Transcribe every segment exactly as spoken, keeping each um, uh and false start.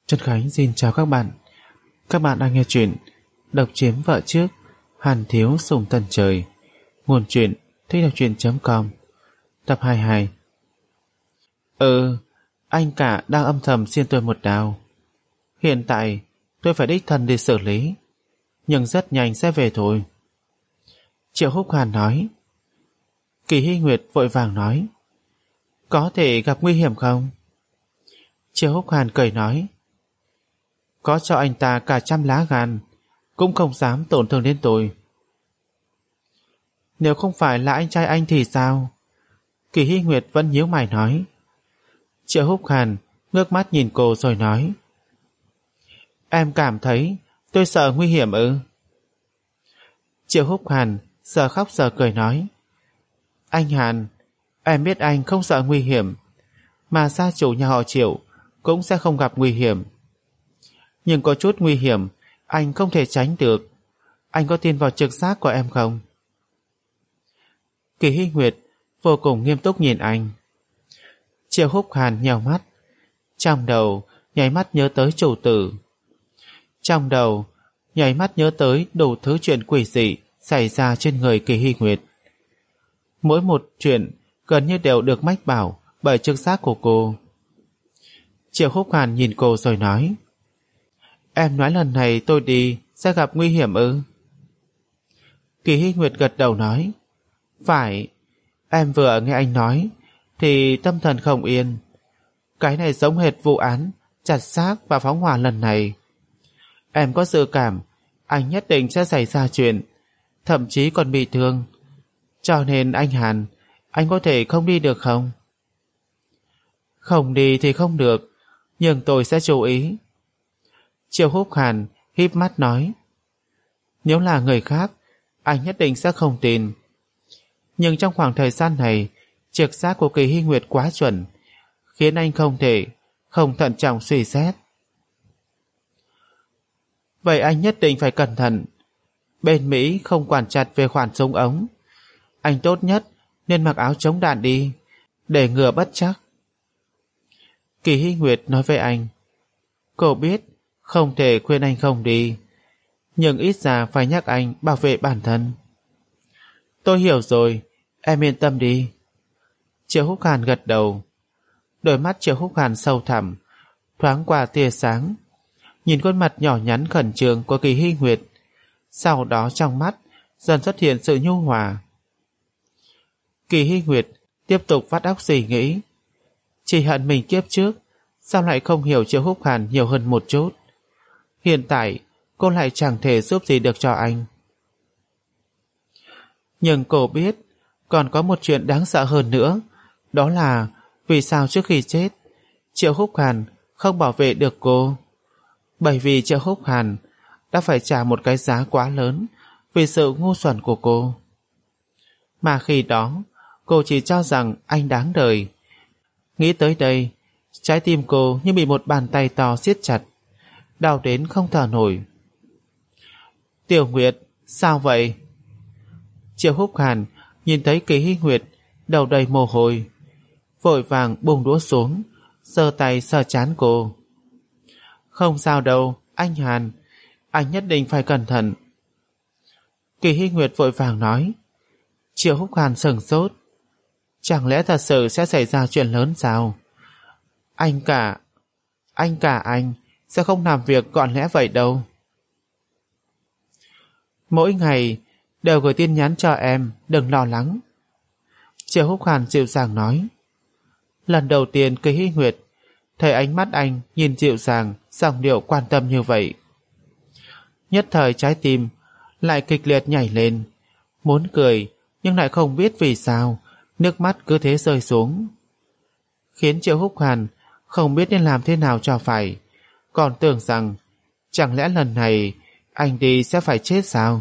Trần Khánh xin chào các bạn. Các bạn đang nghe chuyện Độc Chiếm Vợ Trước, Hàn Thiếu Sủng Tần Trời. Nguồn truyện thích đọc truyện chấm com. Tập hai mươi hai. Ừ, anh cả đang âm thầm xiên tôi một đao. Hiện tại tôi phải đích thân đi xử lý, nhưng rất nhanh sẽ về thôi. Triệu Húc Hàn nói. Kỳ Hy Nguyệt vội vàng nói. Có thể gặp nguy hiểm không? Triệu Húc Hàn cười nói. Có cho anh ta cả trăm lá gan cũng không dám tổn thương đến tôi. Nếu không phải là anh trai anh thì sao? Kỳ Hy Nguyệt vẫn nhíu mày nói. Triệu Húc Hàn ngước mắt nhìn cô rồi nói. Em cảm thấy tôi sợ nguy hiểm ư? Triệu Húc Hàn giờ khóc giờ cười nói. Anh Hàn, em biết anh không sợ nguy hiểm, mà gia chủ nhà họ Triệu cũng sẽ không gặp nguy hiểm. Nhưng có chút nguy hiểm anh không thể tránh được. Anh có tin vào trực giác của em không? Kỳ Hy Nguyệt vô cùng nghiêm túc nhìn anh. Triệu Húc Hàn nhèo mắt, trong đầu nháy mắt nhớ tới chủ tử. Trong đầu nháy mắt nhớ tới đủ thứ chuyện quỷ dị xảy ra trên người Kỳ Hy Nguyệt. Mỗi một chuyện gần như đều được mách bảo bởi trực giác của cô. Triệu Húc Hàn nhìn cô rồi nói. Em nói lần này tôi đi sẽ gặp nguy hiểm ư? Kỳ Hy Nguyệt gật đầu nói. Phải, em vừa nghe anh nói thì tâm thần không yên. Cái này giống hệt vụ án chặt xác và phóng hỏa lần này. Em có dự cảm anh nhất định sẽ xảy ra chuyện, thậm chí còn bị thương. Cho nên anh Hàn, anh có thể không đi được không? Không đi thì không được, nhưng tôi sẽ chú ý. Triệu Húc Hàn híp mắt nói. Nếu là người khác, anh nhất định sẽ không tin. Nhưng trong khoảng thời gian này, trực giác của Kỳ Hy Nguyệt quá chuẩn, khiến anh không thể không thận trọng suy xét. Vậy anh nhất định phải cẩn thận. Bên Mỹ không quản chặt về khoản súng ống. Anh tốt nhất nên mặc áo chống đạn đi, để ngừa bất trắc. Kỳ Hy Nguyệt nói với anh. Cô biết không thể khuyên anh không đi, nhưng ít ra phải nhắc anh bảo vệ bản thân. Tôi hiểu rồi, em yên tâm đi. Triệu Húc Hàn gật đầu. Đôi mắt Triệu Húc Hàn sâu thẳm, thoáng qua tia sáng, nhìn khuôn mặt nhỏ nhắn khẩn trương của Kỳ Hy Nguyệt. Sau đó trong mắt dần xuất hiện sự nhu hòa. Kỳ Hy Nguyệt tiếp tục vắt óc suy nghĩ. Chỉ hận mình kiếp trước sao lại không hiểu Triệu Húc Hàn nhiều hơn một chút. Hiện tại cô lại chẳng thể giúp gì được cho anh. Nhưng cô biết còn có một chuyện đáng sợ hơn nữa. Đó là vì sao trước khi chết Triệu Húc Hàn không bảo vệ được cô. Bởi vì Triệu Húc Hàn đã phải trả một cái giá quá lớn vì sự ngu xuẩn của cô. Mà khi đó cô chỉ cho rằng anh đáng đời. Nghĩ tới đây, trái tim cô như bị một bàn tay to siết chặt, đau đến không thở nổi. Tiểu Nguyệt, sao vậy? Triệu Húc Hàn nhìn thấy Kỳ Hy Nguyệt đầu đầy mồ hôi, vội vàng buông đũa xuống, giơ tay sờ trán cô. Không sao đâu, anh Hàn, anh nhất định phải cẩn thận. Kỳ Hy Nguyệt vội vàng nói. Triệu Húc Hàn sửng sốt. Chẳng lẽ thật sự sẽ xảy ra chuyện lớn sao? Anh cả, anh cả anh sẽ không làm việc gọn lẽ vậy đâu. Mỗi ngày đều gửi tin nhắn cho em, đừng lo lắng. Triệu Húc Hàn dịu dàng nói. Lần đầu tiên Kỳ Hy Nguyệt thấy ánh mắt anh nhìn dịu dàng, giọng điệu quan tâm như vậy. Nhất thời trái tim lại kịch liệt nhảy lên, muốn cười nhưng lại không biết vì sao nước mắt cứ thế rơi xuống, khiến Triệu Húc Hàn không biết nên làm thế nào cho phải, còn tưởng rằng chẳng lẽ lần này anh đi sẽ phải chết sao?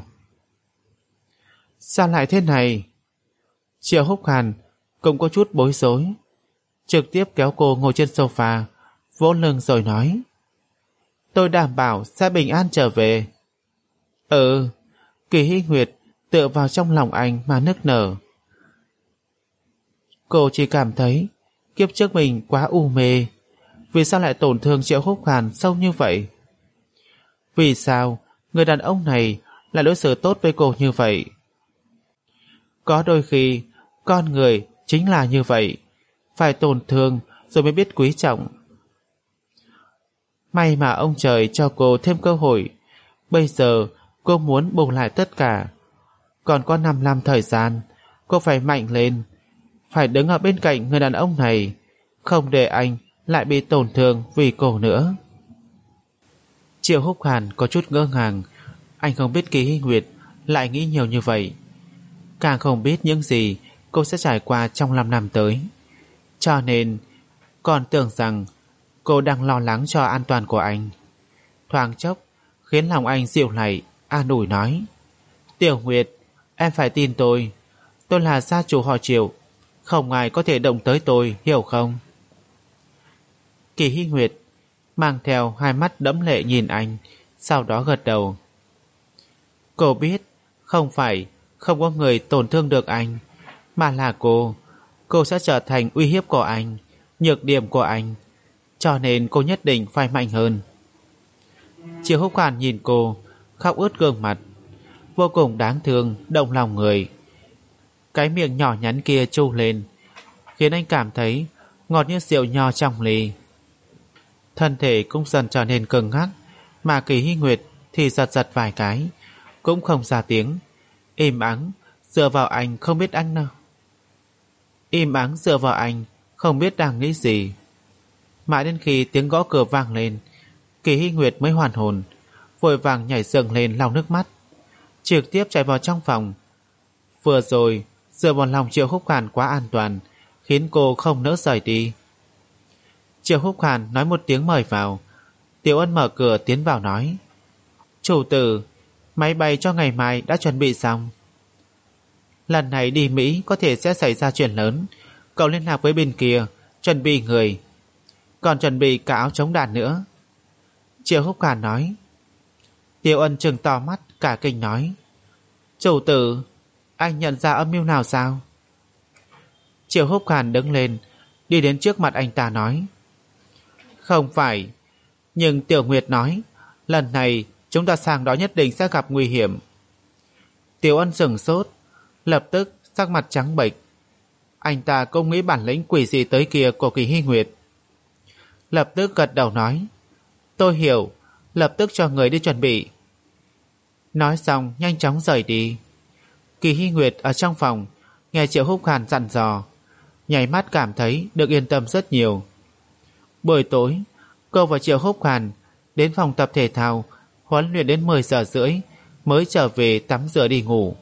Sao lại thế này? Triệu Húc Hàn cũng có chút bối rối, trực tiếp kéo cô ngồi trên sofa, vỗ lưng rồi nói. Tôi đảm bảo sẽ bình an trở về. Ừ. Kỳ Hy Nguyệt tựa vào trong lòng anh mà nức nở. Cô chỉ cảm thấy kiếp trước mình quá u mê, vì sao lại tổn thương Triệu Húc Hàn sâu như vậy? Vì sao người đàn ông này lại đối xử tốt với cô như vậy? Có đôi khi con người chính là như vậy, phải tổn thương rồi mới biết quý trọng. May mà ông trời cho cô thêm cơ hội. Bây giờ cô muốn bù lại tất cả. Còn có năm năm thời gian, cô phải mạnh lên, phải đứng ở bên cạnh người đàn ông này, không để anh lại bị tổn thương vì cô nữa. Triệu Húc Hàn có chút ngỡ ngàng. Anh không biết Kỳ Hy Nguyệt lại nghĩ nhiều như vậy, càng không biết những gì cô sẽ trải qua trong năm năm tới. Cho nên còn tưởng rằng cô đang lo lắng cho an toàn của anh. Thoáng chốc khiến lòng anh dịu lại, an ủi nói: Tiểu Nguyệt, em phải tin tôi. Tôi là gia chủ họ Triệu, không ai có thể động tới tôi, hiểu không? Kỳ Hy Nguyệt mang theo hai mắt đẫm lệ nhìn anh, sau đó gật đầu. Cô biết không phải không có người tổn thương được anh, mà là cô. Cô sẽ trở thành uy hiếp của anh, nhược điểm của anh, cho nên cô nhất định phải mạnh hơn. Triệu Húc Hàn nhìn cô, khóc ướt gương mặt, vô cùng đáng thương, động lòng người. Cái miệng nhỏ nhắn kia chu lên, khiến anh cảm thấy ngọt như rượu nho trong ly. Thân thể cũng dần trở nên cứng ngắc, mà Kỳ Hy Nguyệt thì giật giật vài cái, cũng không ra tiếng, im ắng dựa vào anh, không biết anh nào. Im ắng dựa vào anh, không biết đang nghĩ gì. Mãi đến khi tiếng gõ cửa vang lên, Kỳ Hy Nguyệt mới hoàn hồn, vội vàng nhảy dựng lên lau nước mắt, trực tiếp chạy vào trong phòng. Vừa rồi dựa vào lòng Triệu Húc Hàn quá an toàn, khiến cô không nỡ rời đi. Triệu Húc Hàn nói một tiếng mời vào. Tiểu Ân mở cửa tiến vào nói: Chủ tử, máy bay cho ngày mai đã chuẩn bị xong. Lần này đi Mỹ có thể sẽ xảy ra chuyện lớn, cậu liên lạc với bên kia, chuẩn bị người, còn chuẩn bị cả áo chống đạn nữa. Triệu Húc Hàn nói. Tiểu Ân trừng to mắt cả kinh nói: Chủ tử, anh nhận ra âm mưu nào sao? Triệu Húc Hàn đứng lên, đi đến trước mặt anh ta nói: Không phải, nhưng Tiểu Nguyệt nói lần này chúng ta sang đó nhất định sẽ gặp nguy hiểm. Tiểu Ân sửng sốt, lập tức sắc mặt trắng bệch. Anh ta cũng nghĩ bản lĩnh quỷ gì tới kia của Kỳ Hy Nguyệt. Lập tức gật đầu nói: Tôi hiểu, lập tức cho người đi chuẩn bị. Nói xong nhanh chóng rời đi. Kỳ Hy Nguyệt ở trong phòng nghe Triệu Húc Hàn dặn dò, nháy mắt cảm thấy được yên tâm rất nhiều. Buổi tối cô và Triệu Húc Hàn đến phòng tập thể thao huấn luyện đến mười giờ rưỡi mới trở về tắm rửa đi ngủ.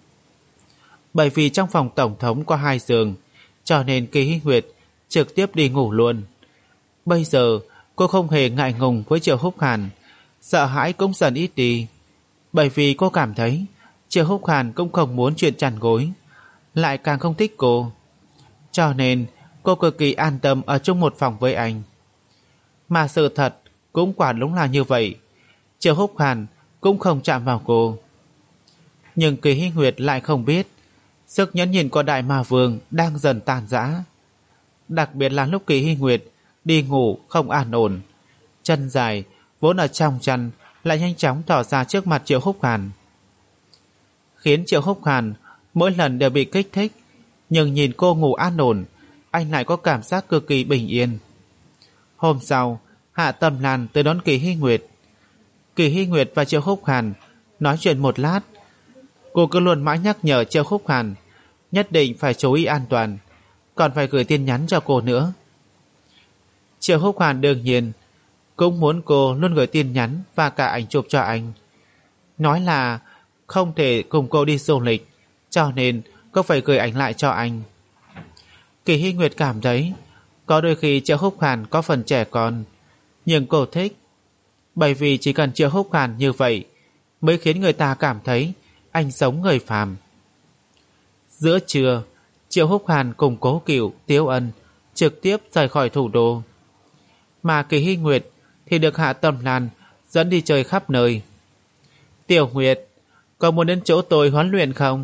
Bởi vì trong phòng tổng thống có hai giường, cho nên Kỳ Hy Nguyệt trực tiếp đi ngủ luôn. Bây giờ cô không hề ngại ngùng với Triệu Húc Hàn, sợ hãi cũng dần ít đi, bởi vì cô cảm thấy Triệu Húc Hàn cũng không muốn chuyện chăn gối, lại càng không thích cô, cho nên cô cực kỳ an tâm ở chung một phòng với anh. Mà sự thật cũng quả đúng là như vậy, Triệu Húc Hàn cũng không chạm vào cô. Nhưng Kỳ Hy Nguyệt lại không biết sức nhẫn nhịn của Đại Ma Vương đang dần tàn rã. Đặc biệt là lúc Kỳ Hy Nguyệt đi ngủ không an ổn, chân dài vốn ở trong chăn lại nhanh chóng tỏ ra trước mặt Triệu Húc Hàn, khiến Triệu Húc Hàn mỗi lần đều bị kích thích. Nhưng nhìn cô ngủ an ổn, anh lại có cảm giác cực kỳ bình yên. Hôm sau, Hạ Tâm Lan tới đón Kỳ Hy Nguyệt. Kỳ Hy Nguyệt và Triệu Húc Hàn nói chuyện một lát. Cô cứ luôn mãi nhắc nhở Triệu Húc Hàn nhất định phải chú ý an toàn, còn phải gửi tin nhắn cho cô nữa. Triệu Húc Hàn đương nhiên cũng muốn cô luôn gửi tin nhắn và cả ảnh chụp cho anh, nói là không thể cùng cô đi du lịch, cho nên cô phải gửi ảnh lại cho anh. Kỳ Hy Nguyệt cảm thấy có đôi khi Triệu Húc Hàn có phần trẻ con, nhưng cô thích, bởi vì chỉ cần Triệu Húc Hàn như vậy mới khiến người ta cảm thấy anh giống người phàm. Giữa trưa, Triệu Húc Hàn cùng Cố Cửu, Tiếu Ân trực tiếp rời khỏi thủ đô, mà Kỳ Hy Nguyệt thì được Hạ Tâm Lan dẫn đi chơi khắp nơi. Tiểu Nguyệt, có muốn đến chỗ tôi huấn luyện không?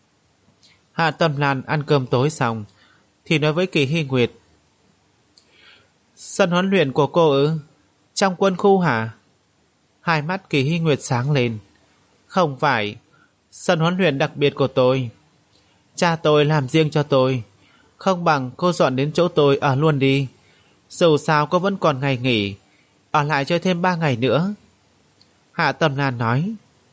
Hạ Tâm Lan ăn cơm tối xong thì nói với Kỳ Hy Nguyệt. Sân huấn luyện của cô ư? Trong quân khu hả? Hai mắt Kỳ Hy Nguyệt sáng lên. Không phải, sân huấn luyện đặc biệt của tôi. Cha tôi làm riêng cho tôi. Không bằng cô dọn đến chỗ tôi ở luôn đi. Dù sao cô vẫn còn ngày nghỉ, ở lại chơi thêm ba ngày nữa. Hạ Tâm Lan nói.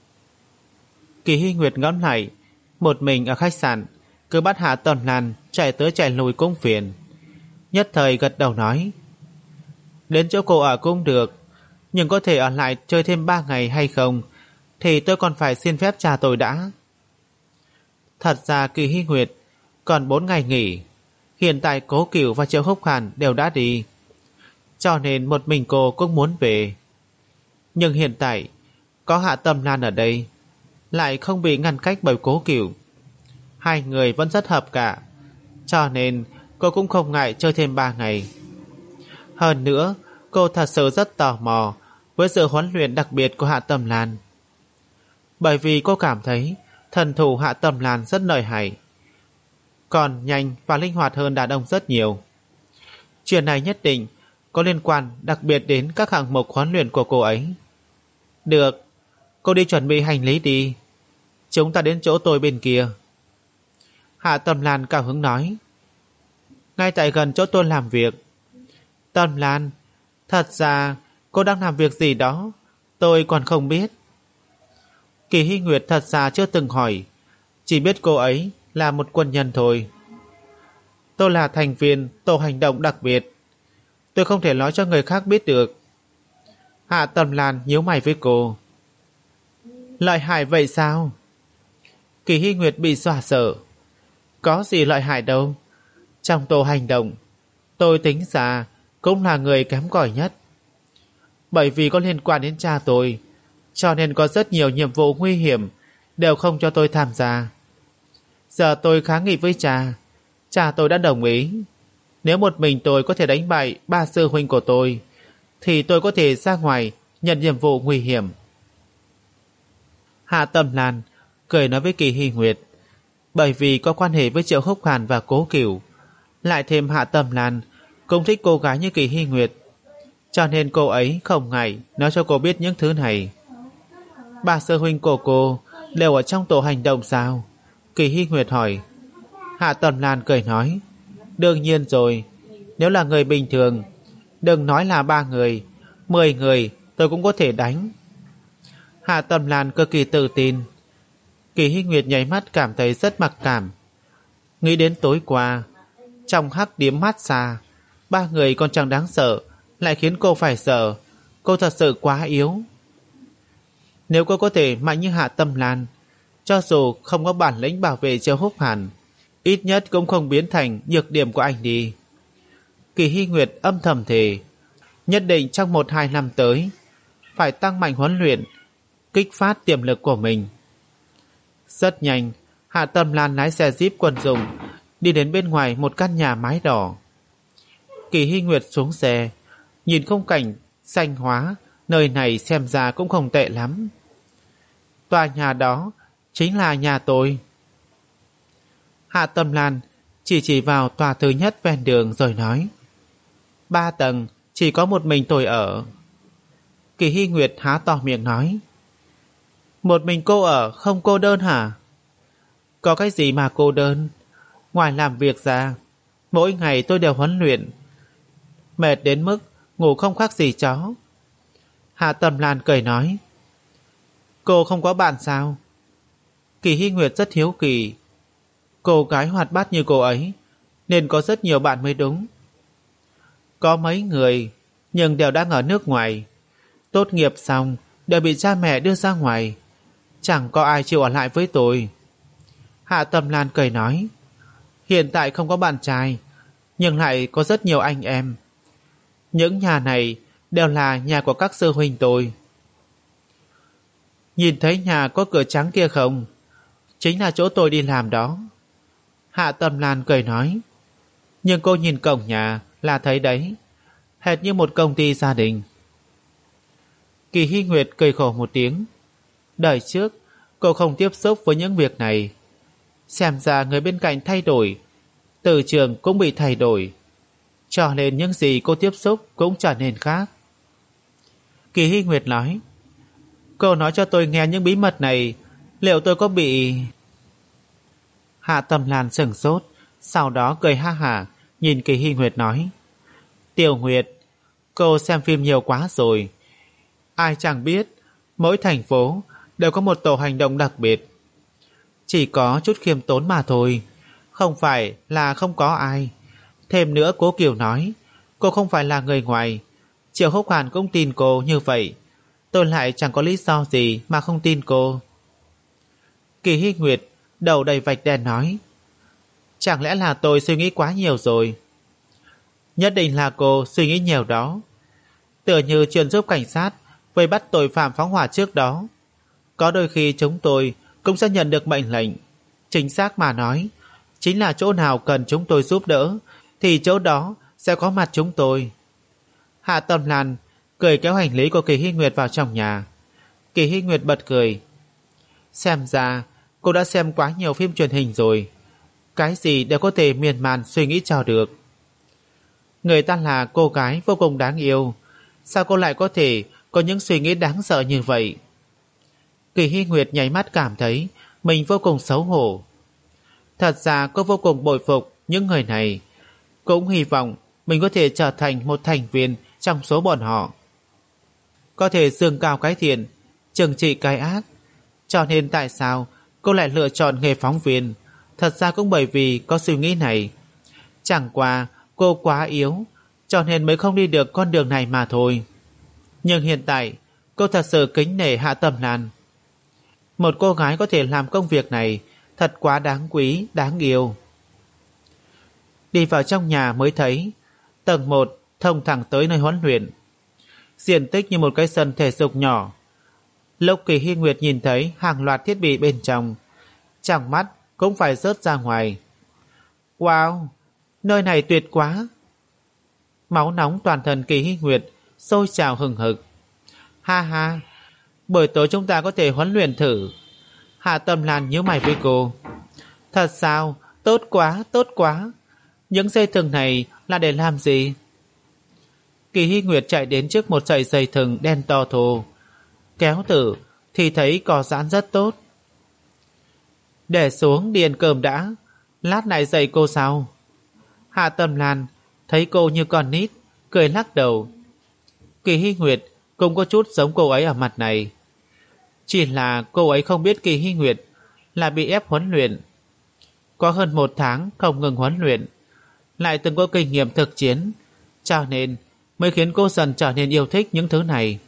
Kỳ Hy Nguyệt ngẫm lại, một mình ở khách sạn, cứ bắt Hạ Tâm Lan chạy tới chạy lui cũng phiền. Nhất thời gật đầu nói. Đến chỗ cô ở cũng được, nhưng có thể ở lại chơi thêm ba ngày hay không thì tôi còn phải xin phép cha tôi đã. Thật ra Kỳ Hy Nguyệt còn bốn ngày nghỉ. Hiện tại Cố Cửu và Triệu Húc Hàn đều đã đi, cho nên một mình cô cũng muốn về. Nhưng hiện tại có Hạ Tâm Lan ở đây, lại không bị ngăn cách bởi Cố Cửu. Hai người vẫn rất hợp cả, cho nên cô cũng không ngại chơi thêm ba ngày. Hơn nữa, cô thật sự rất tò mò với sự huấn luyện đặc biệt của Hạ Tâm Lan. Bởi vì cô cảm thấy thần thủ Hạ Tâm Lan rất lợi hại, còn nhanh và linh hoạt hơn đàn ông rất nhiều. Chuyện này nhất định có liên quan đặc biệt đến các hạng mục huấn luyện của cô ấy. Được, cô đi chuẩn bị hành lý đi. Chúng ta đến chỗ tôi bên kia. Hạ Tâm Lan cao hứng nói. Ngay tại gần chỗ tôi làm việc. Tâm Lan, thật ra cô đang làm việc gì đó, tôi còn không biết. Kỳ Hy Nguyệt thật ra chưa từng hỏi, chỉ biết cô ấy là một quân nhân thôi. Tôi là thành viên tổ hành động đặc biệt, tôi không thể nói cho người khác biết được. Hạ Tâm Lan nhíu mày với cô. Lợi hại vậy sao? Kỳ Hy Nguyệt bị dọa sợ. Có gì lợi hại đâu. Trong tổ hành động, tôi tính ra cũng là người kém cỏi nhất. Bởi vì có liên quan đến cha tôi, cho nên có rất nhiều nhiệm vụ nguy hiểm đều không cho tôi tham gia. Giờ tôi kháng nghị với cha, cha tôi đã đồng ý. Nếu một mình tôi có thể đánh bại ba sư huynh của tôi, thì tôi có thể ra ngoài nhận nhiệm vụ nguy hiểm. Hạ Tâm Lan cười nói với Kỳ Hy Nguyệt. Bởi vì có quan hệ với Triệu Húc Hàn và Cố Cửu, lại thêm Hạ Tâm Lan cũng thích cô gái như Kỳ Hy Nguyệt, cho nên cô ấy không ngại nói cho cô biết những thứ này. Ba sư huynh của cô đều ở trong tổ hành động sao? Kỳ Hy Nguyệt hỏi. Hạ Tâm Lan cười nói. Đương nhiên rồi, nếu là người bình thường, đừng nói là ba người, mười người tôi cũng có thể đánh. Hạ Tâm Lan cực kỳ tự tin. Kỳ Hy Nguyệt nháy mắt cảm thấy rất mặc cảm. Nghĩ đến tối qua trong hắc điếm mát xa, ba người còn chẳng đáng sợ, lại khiến cô phải sợ. Cô thật sự quá yếu. Nếu cô có thể mạnh như Hạ Tâm Lan, cho dù không có bản lĩnh bảo vệ Triệu Húc Hàn, ít nhất cũng không biến thành nhược điểm của anh đi. Kỳ Hy Nguyệt âm thầm thề, nhất định trong một hai năm tới phải tăng mạnh huấn luyện, kích phát tiềm lực của mình. Rất nhanh, Hạ Tâm Lan lái xe Jeep quân dụng đi đến bên ngoài một căn nhà mái đỏ. Kỳ Hy Nguyệt xuống xe, nhìn khung cảnh xanh hóa, nơi này xem ra cũng không tệ lắm. Tòa nhà đó chính là nhà tôi. Hạ Tâm Lan chỉ chỉ vào tòa thứ nhất ven đường rồi nói. Ba tầng, chỉ có một mình tôi ở. Kỳ Hy Nguyệt há to miệng nói. Một mình cô ở không cô đơn hả? Có cái gì mà cô đơn? Ngoài làm việc ra, mỗi ngày tôi đều huấn luyện, mệt đến mức ngủ không khác gì chó. Hạ Tâm Lan cười nói. Cô không có bạn sao? Kỳ Hy Nguyệt rất hiếu kỳ. Cô gái hoạt bát như cô ấy nên có rất nhiều bạn mới đúng. Có mấy người, nhưng đều đang ở nước ngoài. Tốt nghiệp xong đều bị cha mẹ đưa ra ngoài, chẳng có ai chịu ở lại với tôi. Hạ Tâm Lan cười nói. Hiện tại không có bạn trai, nhưng lại có rất nhiều anh em. Những nhà này đều là nhà của các sư huynh tôi. Nhìn thấy nhà có cửa trắng kia không? Chính là chỗ tôi đi làm đó. Hạ Tâm Lan cười nói. Nhưng cô nhìn cổng nhà là thấy đấy, hệt như một công ty gia đình. Kỳ Hy Nguyệt cười khổ một tiếng. Đời trước cô không tiếp xúc với những việc này. Xem ra người bên cạnh thay đổi, từ trường cũng bị thay đổi. cho nên những gì cô tiếp xúc cũng trở nên khác. Kỳ Hy Nguyệt nói, cô nói cho tôi nghe những bí mật này, liệu tôi có bị... Hạ Tâm Lan sửng sốt, sau đó cười ha hả, nhìn Kỳ Hy Nguyệt nói, Tiểu Nguyệt, cô xem phim nhiều quá rồi. Ai chẳng biết, mỗi thành phố đều có một tổ hành động đặc biệt. Chỉ có chút khiêm tốn mà thôi, không phải là không có ai. Thêm nữa Cố Kiều nói, cô không phải là người ngoài. Triệu Húc Hàn cũng tin cô như vậy, tôi lại chẳng có lý do gì mà không tin cô. Kỳ Hy Nguyệt đầu đầy vạch đen nói, chẳng lẽ là tôi suy nghĩ quá nhiều rồi? Nhất định là cô suy nghĩ nhiều đó. Tựa như chuyện giúp cảnh sát vây bắt tội phạm phóng hỏa trước đó, có đôi khi chúng tôi cũng sẽ nhận được mệnh lệnh. Chính xác mà nói, chính là chỗ nào cần chúng tôi giúp đỡ thì chỗ đó sẽ có mặt chúng tôi. Hạ Tâm Lan cười kéo hành lý của Kỳ Hy Nguyệt vào trong nhà. Kỳ Hy Nguyệt bật cười, xem ra cô đã xem quá nhiều phim truyền hình rồi, cái gì đều có thể miên man suy nghĩ cho được. Người ta là cô gái vô cùng đáng yêu, sao cô lại có thể có những suy nghĩ đáng sợ như vậy? Kỳ Hy Nguyệt nháy mắt cảm thấy mình vô cùng xấu hổ. Thật ra cô vô cùng bội phục những người này, cũng hy vọng mình có thể trở thành một thành viên trong số bọn họ, có thể dương cao cái thiện, trừng trị cái ác. Cho nên tại sao cô lại lựa chọn nghề phóng viên? Thật ra cũng bởi vì có suy nghĩ này. Chẳng qua cô quá yếu, cho nên mới không đi được con đường này mà thôi. Nhưng hiện tại cô thật sự kính nể Hạ Tâm Lan. Một cô gái có thể làm công việc này thật quá đáng quý, đáng yêu. Đi vào trong nhà mới thấy tầng một thông thẳng tới nơi huấn luyện, diện tích như một cái sân thể dục nhỏ. Lúc Kỳ Hy Nguyệt nhìn thấy hàng loạt thiết bị bên trong, trong mắt cũng phải rớt ra ngoài. Wow, nơi này tuyệt quá! Máu nóng toàn thân Kỳ Hy Nguyệt sôi trào hừng hực. Ha ha, buổi tối chúng ta có thể huấn luyện thử. Hạ Tâm Lan nhíu mày với cô. Thật sao? Tốt quá, tốt quá. Những dây thừng này là để làm gì? Kỳ Hy Nguyệt chạy đến trước một sợi dây thừng đen to thô, kéo thử thì thấy có giãn rất tốt. Để xuống đi ăn cơm đã, lát này dạy cô sau. Hạ Tâm Lan thấy cô như con nít, cười lắc đầu. Kỳ Hy Nguyệt cũng có chút giống cô ấy ở mặt này, chỉ là cô ấy không biết Kỳ Hy Nguyệt là bị ép huấn luyện. Có hơn một tháng không ngừng huấn luyện, lại từng có kinh nghiệm thực chiến, cho nên mới khiến cô dần trở nên yêu thích những thứ này.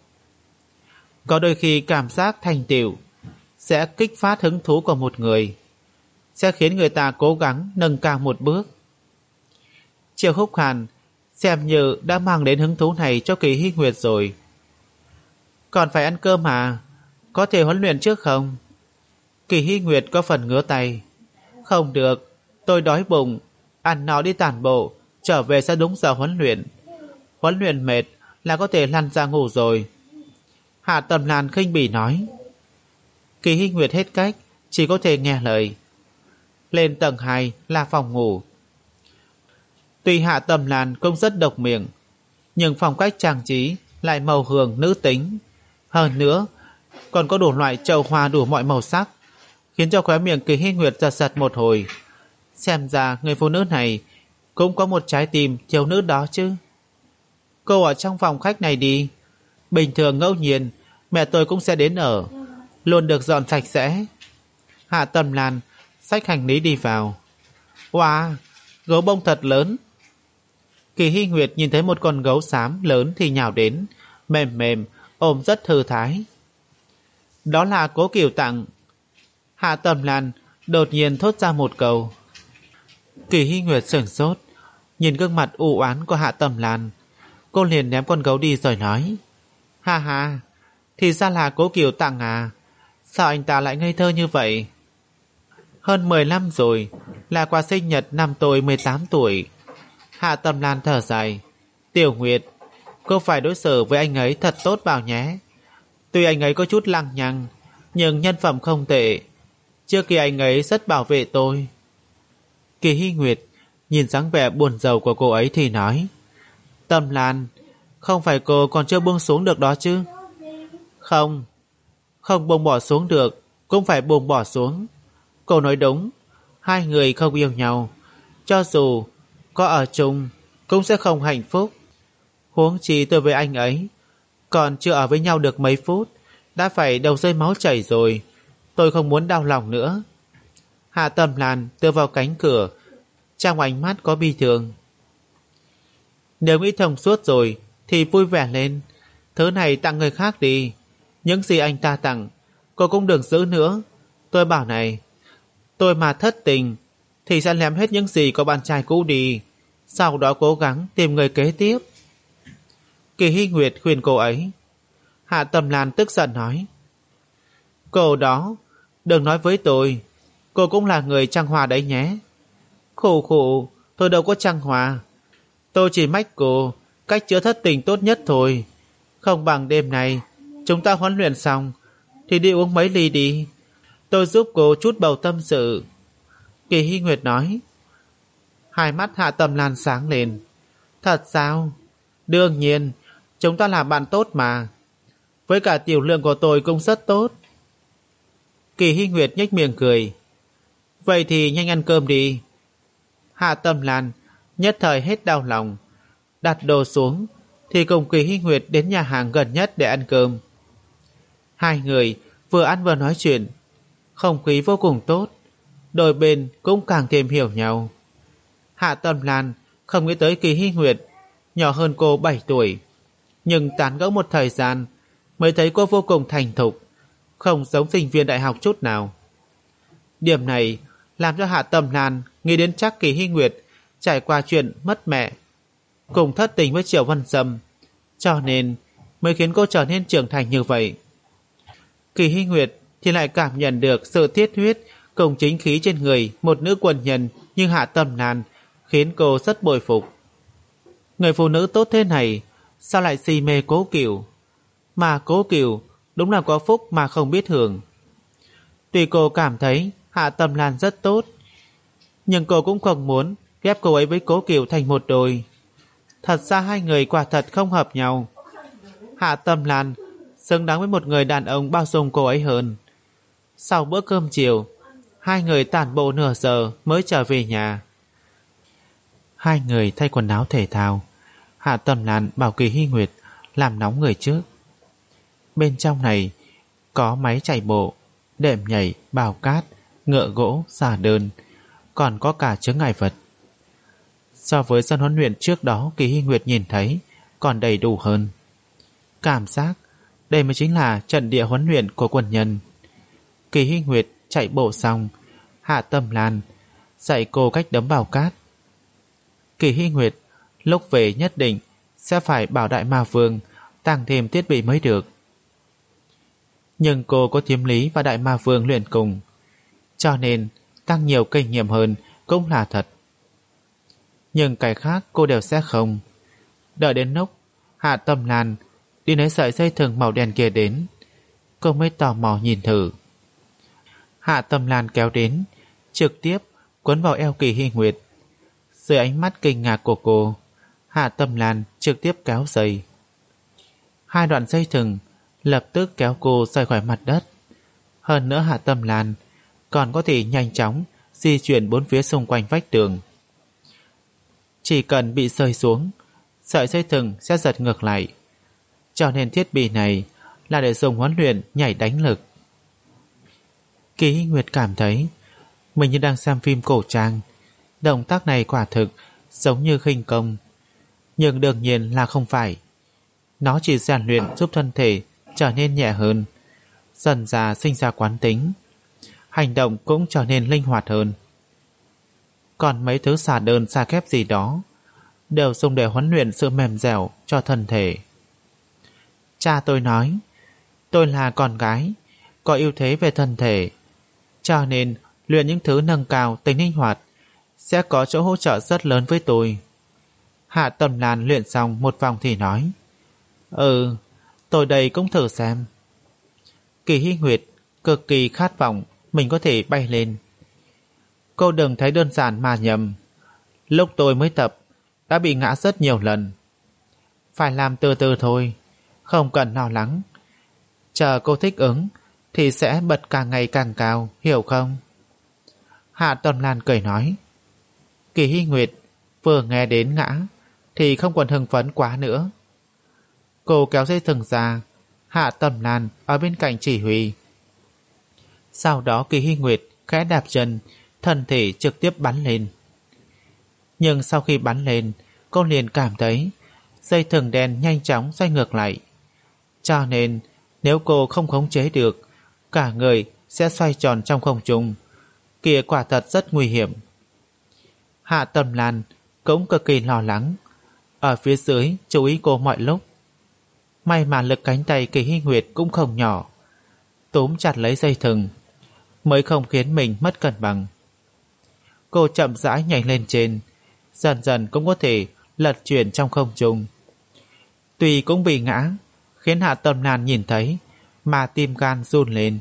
Có đôi khi cảm giác thành tựu sẽ kích phát hứng thú của một người, sẽ khiến người ta cố gắng nâng cao một bước. Triệu Húc Hàn xem như đã mang đến hứng thú này cho Kỳ Hy Nguyệt rồi. Còn phải ăn cơm mà, có thể huấn luyện trước không? Kỳ Hy Nguyệt có phần ngứa tay. Không được, tôi đói bụng, ăn no đi tản bộ, trở về sẽ đúng giờ huấn luyện. Huấn luyện mệt là có thể lăn ra ngủ rồi. Hạ Tâm Lan khinh bỉ nói. Kỳ Hy Nguyệt hết cách, chỉ có thể nghe lời. Lên tầng hai là phòng ngủ. Tuy Hạ Tâm Lan cũng rất độc miệng, nhưng phong cách trang trí lại màu hường nữ tính. Hơn nữa còn có đủ loại chậu hoa đủ mọi màu sắc, khiến cho khóe miệng Kỳ Hy Nguyệt giật giật một hồi. Xem ra người phụ nữ này cũng có một trái tim thiếu nữ đó chứ. Cô ở trong phòng khách này đi, bình thường ngẫu nhiên mẹ tôi cũng sẽ đến ở, luôn được dọn sạch sẽ. Hạ Tâm Lan xách hành lý đi vào. Wow, gấu bông thật lớn. Kỳ Hy Nguyệt nhìn thấy một con gấu xám lớn thì nhào đến, mềm mềm, ôm rất thư thái. Đó là Cố Kiều tặng. Hạ Tâm Lan đột nhiên thốt ra một câu. Kỳ Hy Nguyệt sửng sốt, nhìn gương mặt u oán của Hạ Tâm Lan. Cô liền ném con gấu đi rồi nói. Ha ha, thì ra là Cố Kiều tặng à? Sao anh ta lại ngây thơ như vậy? Hơn mười năm rồi, là quà sinh nhật năm tôi mười tám tuổi. Hạ Tâm Lan thở dài. Tiểu Nguyệt, cô phải đối xử với anh ấy thật tốt vào nhé. Tuy anh ấy có chút lăng nhăng, nhưng nhân phẩm không tệ. Trước kia anh ấy rất bảo vệ tôi. Kỳ Hy Nguyệt Nhìn dáng vẻ buồn rầu của cô ấy thì nói: Tâm Lan, không phải cô còn chưa buông xuống được đó chứ? Không, không buông bỏ xuống được, cũng phải buông bỏ xuống. Cô nói đúng, hai người không yêu nhau, cho dù có ở chung cũng sẽ không hạnh phúc. Huống chi tôi với anh ấy còn chưa ở với nhau được mấy phút đã phải đầu rơi máu chảy rồi. Tôi không muốn đau lòng nữa. Hạ Tâm Lan tựa vào cánh cửa, trong ánh mắt có bi thương. Nếu nghĩ thông suốt rồi thì vui vẻ lên. Thứ này tặng người khác đi. Những gì anh ta tặng cô cũng đừng giữ nữa. Tôi bảo này, tôi mà thất tình thì sẽ ném hết những gì có bạn trai cũ đi, sau đó cố gắng tìm người kế tiếp. Kỳ Hy Nguyệt khuyên cô ấy. Hạ Tâm Lan tức giận nói: Cô đó, đừng nói với tôi, cô cũng là người trăng hòa đấy nhé. Khổ khổ, tôi đâu có trăng hòa. Tôi chỉ mách cô cách chữa thất tình tốt nhất thôi. Không bằng đêm này chúng ta huấn luyện xong thì đi uống mấy ly đi. Tôi giúp cô chút bầu tâm sự. Kỳ Hy Nguyệt nói. Hai mắt Hạ Tâm Lan sáng lên. Thật sao? Đương nhiên, chúng ta là bạn tốt mà. Với cả tiểu lượng của tôi cũng rất tốt. Kỳ Hy Nguyệt nhếch miệng cười. Vậy thì nhanh ăn cơm đi. Hạ Tâm Lan nhất thời hết đau lòng, đặt đồ xuống thì cùng Kỳ Hy Nguyệt đến nhà hàng gần nhất để ăn cơm. Hai người vừa ăn vừa nói chuyện, không khí vô cùng tốt, đôi bên cũng càng thêm hiểu nhau. Hạ Tâm Lan không nghĩ tới Kỳ Hy Nguyệt nhỏ hơn cô bảy tuổi, nhưng tán gẫu một thời gian mới thấy cô vô cùng thành thục, không giống sinh viên đại học chút nào. Điểm này làm cho Hạ Tâm Lan nghĩ đến chắc Kỳ Hy Nguyệt trải qua chuyện mất mẹ cùng thất tình với Triệu Văn Sâm, cho nên mới khiến cô trở nên trưởng thành như vậy. Kỳ Hy Nguyệt thì lại cảm nhận được sự thiết huyết cùng chính khí trên người một nữ quân nhân như Hạ Tâm Lan, khiến cô rất bội phục. Người phụ nữ tốt thế này sao lại si mê Cố Cửu? Mà Cố Cửu đúng là có phúc mà không biết hưởng. Tuy cô cảm thấy Hạ Tâm Lan rất tốt, nhưng cô cũng không muốn ghép cô ấy với Cố Cửu thành một đôi. Thật ra hai người quả thật không hợp nhau. Hạ Tâm Lan xứng đáng với một người đàn ông bao dung cô ấy hơn. Sau bữa cơm chiều, hai người tản bộ nửa giờ mới trở về nhà. Hai người thay quần áo thể thao. Hạ Tâm Lan bảo Kỳ Hy Nguyệt làm nóng người trước. Bên trong này có máy chạy bộ, đệm nhảy, bào cát, ngựa gỗ, xà đơn, còn có cả chướng ngại vật. So với sân huấn luyện trước đó Kỳ Hy Nguyệt nhìn thấy còn đầy đủ hơn. Cảm giác đây mới chính là trận địa huấn luyện của quân nhân. Kỳ Hy Nguyệt chạy bộ xong, Hạ Tâm Lan dạy cô cách đấm bào cát. Kỳ Hy Nguyệt lúc về nhất định sẽ phải bảo Đại Ma Vương tăng thêm thiết bị mới được. Nhưng cô có Thiếm Lý và Đại Ma Vương luyện cùng, cho nên tăng nhiều kinh nghiệm hơn cũng là thật. Nhưng cái khác cô đều sẽ không. Đợi đến lúc Hạ Tâm Lan đi lấy sợi dây thừng màu đen kia đến, cô mới tò mò nhìn thử. Hạ Tâm Lan kéo đến, trực tiếp quấn vào eo Kỳ Hy Nguyệt. Dưới ánh mắt kinh ngạc của cô, Hạ Tâm Lan trực tiếp kéo dây. Hai đoạn dây thừng lập tức kéo cô rời khỏi mặt đất. Hơn nữa Hạ Tâm Lan còn có thể nhanh chóng di chuyển bốn phía xung quanh vách tường. Chỉ cần bị rơi xuống, sợi dây thừng sẽ giật ngược lại. Cho nên thiết bị này là để dùng huấn luyện nhảy đánh lực. Kỳ Hy Nguyệt cảm thấy mình như đang xem phim cổ trang. Động tác này quả thực giống như khinh công, nhưng đương nhiên là không phải. Nó chỉ rèn luyện giúp thân thể trở nên nhẹ hơn, dần dà sinh ra quán tính, hành động cũng trở nên linh hoạt hơn. Còn mấy thứ xà đơn xà kép gì đó đều dùng để huấn luyện sự mềm dẻo cho thân thể. Cha tôi nói tôi là con gái, có ưu thế về thân thể, cho nên luyện những thứ nâng cao tính linh hoạt sẽ có chỗ hỗ trợ rất lớn với tôi. Hạ Tâm Lan luyện xong một vòng thì nói: Ừ, tôi đây cũng thử xem. Kỳ Hy Nguyệt cực kỳ khát vọng mình có thể bay lên. Cô đừng thấy đơn giản mà nhầm. Lúc tôi mới tập đã bị ngã rất nhiều lần. Phải làm từ từ thôi, không cần lo lắng. Chờ cô thích ứng thì sẽ bật càng ngày càng cao, hiểu không? Hạ Tâm Lan cười nói. Kỳ Hy Nguyệt vừa nghe đến ngã thì không còn hưng phấn quá nữa. Cô kéo dây thừng ra, Hạ Tâm Lan ở bên cạnh chỉ huy. Sau đó Kỳ Hy Nguyệt khẽ đạp chân, thân thể trực tiếp bắn lên. Nhưng sau khi bắn lên, cô liền cảm thấy dây thừng đen nhanh chóng xoay ngược lại. Cho nên nếu cô không khống chế được, cả người sẽ xoay tròn trong không trung. Kia quả thật rất nguy hiểm. Hạ Tâm Lan cũng cực kỳ lo lắng, ở phía dưới chú ý cô mọi lúc. May mà lực cánh tay Kỳ Hy Nguyệt cũng không nhỏ, túm chặt lấy dây thừng mới không khiến mình mất cân bằng. Cô chậm rãi nhảy lên trên, dần dần cũng có thể lật chuyển trong không trung. Tuy cũng bị ngã, khiến Hạ Tâm Lan nhìn thấy mà tim gan run lên,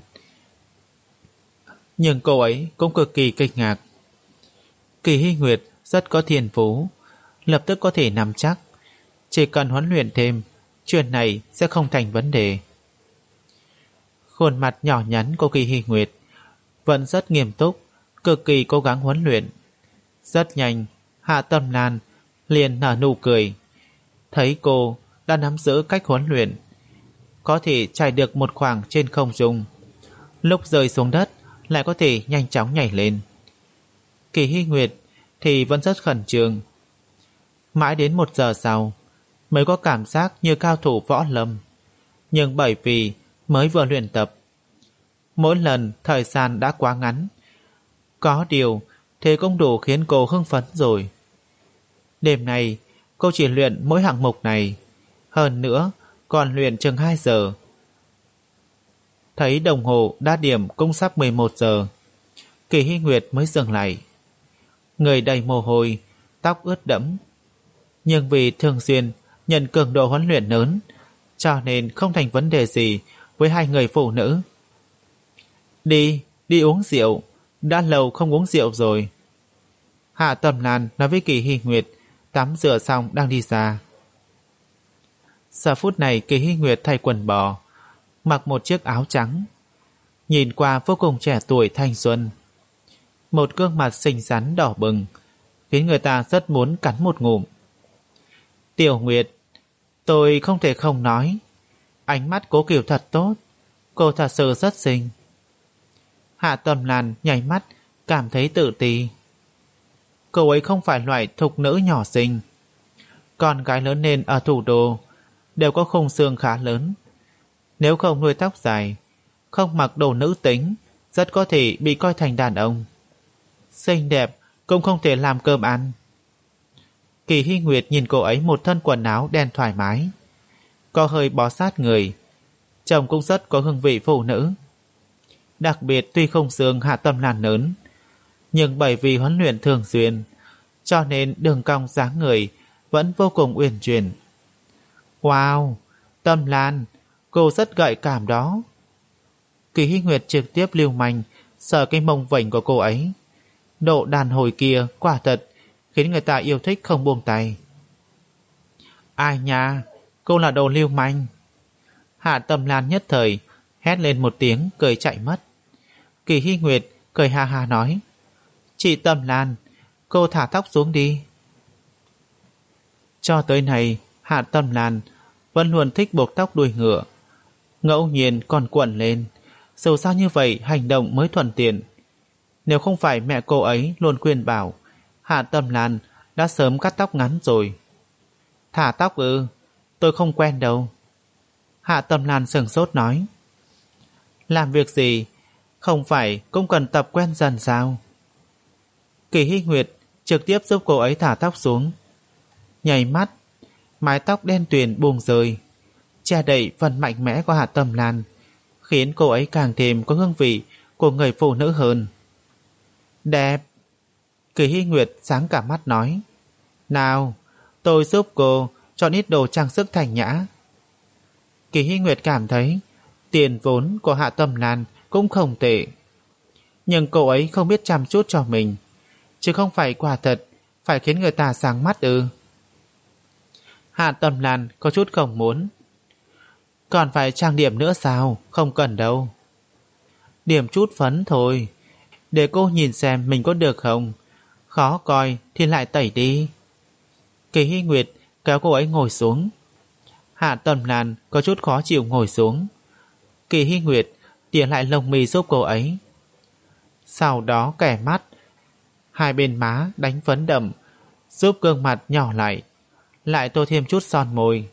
nhưng cô ấy cũng cực kỳ kinh ngạc. Kỳ Hy Nguyệt rất có thiên phú, lập tức có thể nắm chắc, chỉ cần huấn luyện thêm, chuyện này sẽ không thành vấn đề. Khuôn mặt nhỏ nhắn của Kỳ Hy Nguyệt vẫn rất nghiêm túc, cực kỳ cố gắng huấn luyện. Rất nhanh, Hạ Tâm Lan liền nở nụ cười. Thấy cô đã nắm giữ cách huấn luyện, có thể chạy được một khoảng trên không trung, lúc rơi xuống đất lại có thể nhanh chóng nhảy lên. Kỳ Hy Nguyệt thì vẫn rất khẩn trương. Mãi đến một giờ sau mới có cảm giác như cao thủ võ lâm, nhưng bởi vì mới vừa luyện tập, mỗi lần thời gian đã quá ngắn. Có điều thế cũng đủ khiến cô hưng phấn rồi. Đêm nay cô chỉ luyện mỗi hạng mục này, hơn nữa còn luyện chừng hai giờ. Thấy đồng hồ đã điểm cũng sắp mười một giờ, Kỳ Hy Nguyệt mới dừng lại. Người đầy mồ hôi, tóc ướt đẫm, nhưng vì thường xuyên nhận cường độ huấn luyện lớn, cho nên không thành vấn đề gì với hai người phụ nữ. Đi, đi uống rượu, đã lâu không uống rượu rồi. Hạ Tâm Lan nói với Kỳ Hy Nguyệt tắm rửa xong đang đi ra. Giờ phút này Kỳ Hy Nguyệt thay quần bò, mặc một chiếc áo trắng, nhìn qua vô cùng trẻ tuổi thanh xuân. Một gương mặt xinh xắn đỏ bừng, khiến người ta rất muốn cắn một ngụm. Tiểu Nguyệt, tôi không thể không nói, ánh mắt Cố Kiều thật tốt, cô thật sự rất xinh. Hạ Tâm Lan nháy mắt, cảm thấy tự ti. Cô ấy không phải loại thục nữ nhỏ xinh. Con gái lớn lên ở thủ đô đều có khung xương khá lớn. Nếu không nuôi tóc dài, không mặc đồ nữ tính, rất có thể bị coi thành đàn ông. Xinh đẹp cũng không thể làm cơm ăn. Kỳ Hy Nguyệt nhìn cô ấy một thân quần áo đen thoải mái, có hơi bó sát người, trông cũng rất có hương vị phụ nữ. Đặc biệt tuy không xương Hạ Tâm Lan lớn, nhưng bởi vì huấn luyện thường xuyên, cho nên đường cong dáng người vẫn vô cùng uyển chuyển. Wow, Tâm Lan, cô rất gợi cảm đó. Kỳ Hy Nguyệt trực tiếp lưu manh sờ cái mông vảnh của cô ấy. Độ đàn hồi kia quả thật khiến người ta yêu thích không buông tay. Ai nha, cô là đồ lưu manh. Hạ Tâm Lan nhất thời hét lên một tiếng, cười chạy mất. Kỳ Hy Nguyệt cười ha ha nói, chị Tâm Lan, cô thả tóc xuống đi. Cho tới nay, Hạ Tâm Lan vẫn luôn thích buộc tóc đuôi ngựa, ngẫu nhiên còn cuộn lên. Dù sao như vậy hành động mới thuận tiện. Nếu không phải mẹ cô ấy luôn khuyên bảo, Hạ Tâm Lan đã sớm cắt tóc ngắn rồi. Thả tóc ư? Tôi không quen đâu. Hạ Tâm Lan sửng sốt nói. Làm việc gì không phải cũng cần tập quen dần sao? Kỳ Hy Nguyệt trực tiếp giúp cô ấy thả tóc xuống. Nhảy mắt, mái tóc đen tuyền buông rơi, che đậy phần mạnh mẽ của Hạ Tâm Lan, khiến cô ấy càng thêm có hương vị của người phụ nữ hơn. Đẹp. Kỳ Hy Nguyệt sáng cả mắt nói, nào, tôi giúp cô chọn ít đồ trang sức thành nhã. Kỳ Hy Nguyệt cảm thấy tiền vốn của Hạ Tâm Lan cũng không tệ, nhưng cô ấy không biết chăm chút cho mình, chứ không phải quả thật phải khiến người ta sáng mắt ư? Hạ Tâm Lan có chút không muốn. Còn phải trang điểm nữa sao? Không cần đâu. Điểm chút phấn thôi, để cô nhìn xem mình có được không. Khó coi thì lại tẩy đi. Kỳ Hy Nguyệt kéo cô ấy ngồi xuống. Hạ Tâm Lan có chút khó chịu ngồi xuống. Kỳ Hy Nguyệt tỉa lại lông mi giúp cô ấy, sau đó kẻ mắt, hai bên má đánh phấn đậm, giúp gương mặt nhỏ lại, lại tô thêm chút son môi.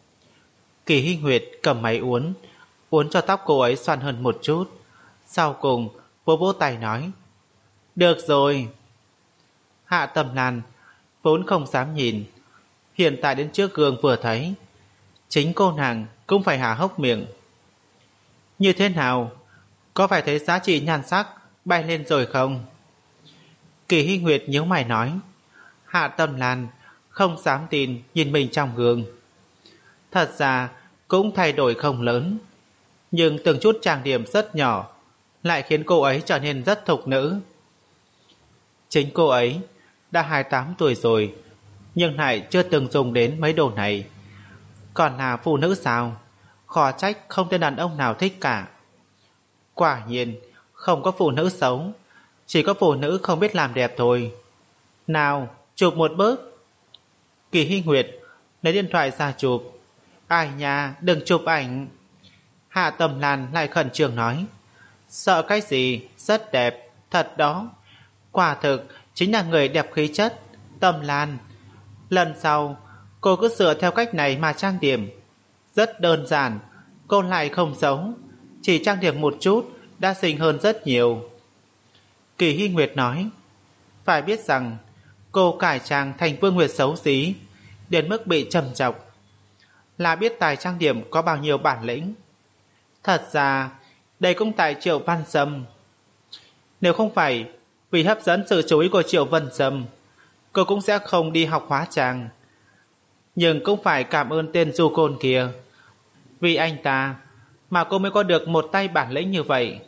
Kỳ Hy Nguyệt cầm máy uốn, uốn cho tóc cô ấy xoăn hơn một chút. Sau cùng vỗ vỗ tay nói: được rồi. Hạ Tâm Lan vốn không dám nhìn, hiện tại đến trước gương vừa thấy, chính cô nàng cũng phải há hốc miệng. Như thế nào? Có phải thấy giá trị nhan sắc bay lên rồi không? Kỳ Hy Nguyệt nhíu mày nói. Hạ Tâm Lan không dám tin nhìn mình trong gương. Thật ra cũng thay đổi không lớn, nhưng từng chút trang điểm rất nhỏ lại khiến cô ấy trở nên rất thục nữ. Chính cô ấy đã hai mươi tám tuổi rồi, nhưng lại chưa từng dùng đến mấy đồ này. Còn là phụ nữ sao? Khó trách không tên đàn ông nào thích cả. Quả nhiên không có phụ nữ xấu, chỉ có phụ nữ không biết làm đẹp thôi. Nào, chụp một bước. Kỳ Hy Nguyệt lấy điện thoại ra chụp. Ai nha, đừng chụp ảnh. Hạ Tâm Lan lại khẩn trương nói. Sợ cái gì? Rất đẹp, thật đó. Quả thực chính là người đẹp khí chất. Tâm Lan, lần sau cô cứ sửa theo cách này mà trang điểm. Rất đơn giản, cô lại không xấu, chỉ trang điểm một chút đã xinh hơn rất nhiều. Kỳ Hy Nguyệt nói. Phải biết rằng cô cải trang thành Vương Nguyệt xấu xí đến mức bị trầm chọc, là biết tài trang điểm có bao nhiêu bản lĩnh. Thật ra đây cũng tại Triệu Văn Sâm. Nếu không phải vì hấp dẫn sự chú ý của Triệu Văn Sâm, cô cũng sẽ không đi học hóa trang. Nhưng cũng phải cảm ơn tên du côn kia, vì anh ta mà cô mới có được một tay bản lĩnh như vậy.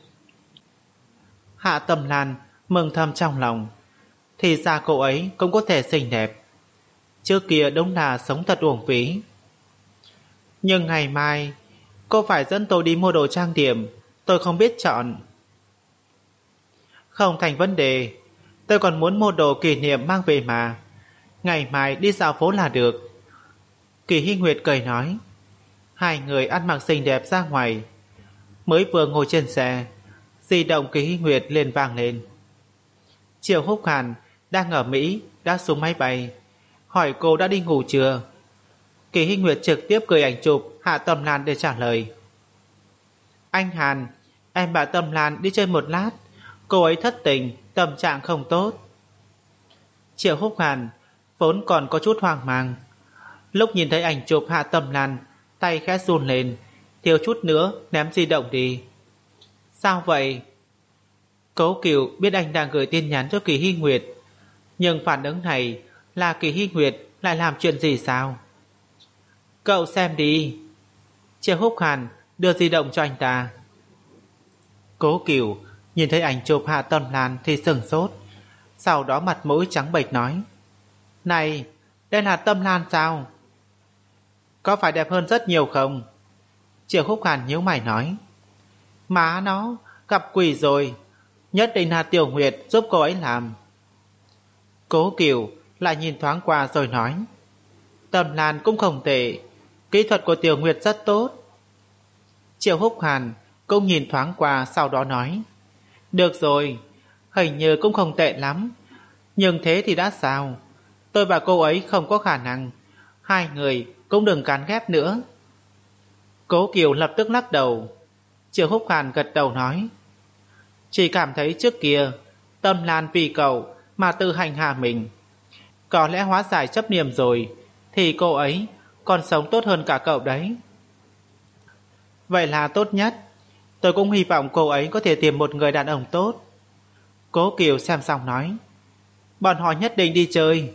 Hạ Tâm Lan mừng thầm trong lòng. Thì ra cô ấy cũng có thể xinh đẹp. Trước kia đúng là sống thật uổng phí. Nhưng ngày mai cô phải dẫn tôi đi mua đồ trang điểm, tôi không biết chọn. Không thành vấn đề, tôi còn muốn mua đồ kỷ niệm mang về mà. Ngày mai đi dạo phố là được. Kỳ Hy Nguyệt cười nói. Hai người ăn mặc xinh đẹp ra ngoài. Mới vừa ngồi trên xe, di động Kỳ Hy Nguyệt liền vang lên. Triệu Húc Hàn đang ở Mỹ đã xuống máy bay, hỏi cô đã đi ngủ chưa. Kỳ Hy Nguyệt trực tiếp gửi ảnh chụp Hạ Tâm Lan để trả lời. Anh Hàn, em bảo Tâm Lan đi chơi một lát, cô ấy thất tình, tâm trạng không tốt. Triệu Húc Hàn vốn còn có chút hoang mang, lúc nhìn thấy ảnh chụp Hạ Tâm Lan, tay khẽ run lên, thiếu chút nữa ném di động đi. Sao vậy? Cố Cửu biết anh đang gửi tin nhắn cho Kỳ Hy Nguyệt, nhưng phản ứng này là Kỳ Hy Nguyệt lại làm chuyện gì sao? Cậu xem đi. Triệu Húc Hàn đưa di động cho anh ta. Cố Cửu nhìn thấy ảnh chụp Hạ Tâm Lan thì sừng sốt, sau đó mặt mũi trắng bệch nói. Này, đây là Tâm Lan sao? Có phải đẹp hơn rất nhiều không? Triệu Húc Hàn nhíu mày nói. Má nó, gặp quỷ rồi, nhất định là Tiểu Nguyệt giúp cô ấy làm. Cố Cửu lại nhìn thoáng qua rồi nói. Tâm Lan cũng không tệ, kỹ thuật của Tiểu Nguyệt rất tốt. Triệu Húc Hàn cũng nhìn thoáng qua, sau đó nói. Được rồi, hình như cũng không tệ lắm, nhưng thế thì đã sao? Tôi và cô ấy không có khả năng, hai người cũng đừng cán ghép nữa. Cố Kiều lập tức lắc đầu. Triệu Húc Hàn gật đầu nói. Chỉ cảm thấy trước kia Tâm Lan vì cậu mà tự hành hạ mình, có lẽ hóa giải chấp niệm rồi thì cô ấy còn sống tốt hơn cả cậu đấy. Vậy là tốt nhất. Tôi cũng hy vọng cô ấy có thể tìm một người đàn ông tốt. Cố Kiều xem xong nói. Bọn họ nhất định đi chơi.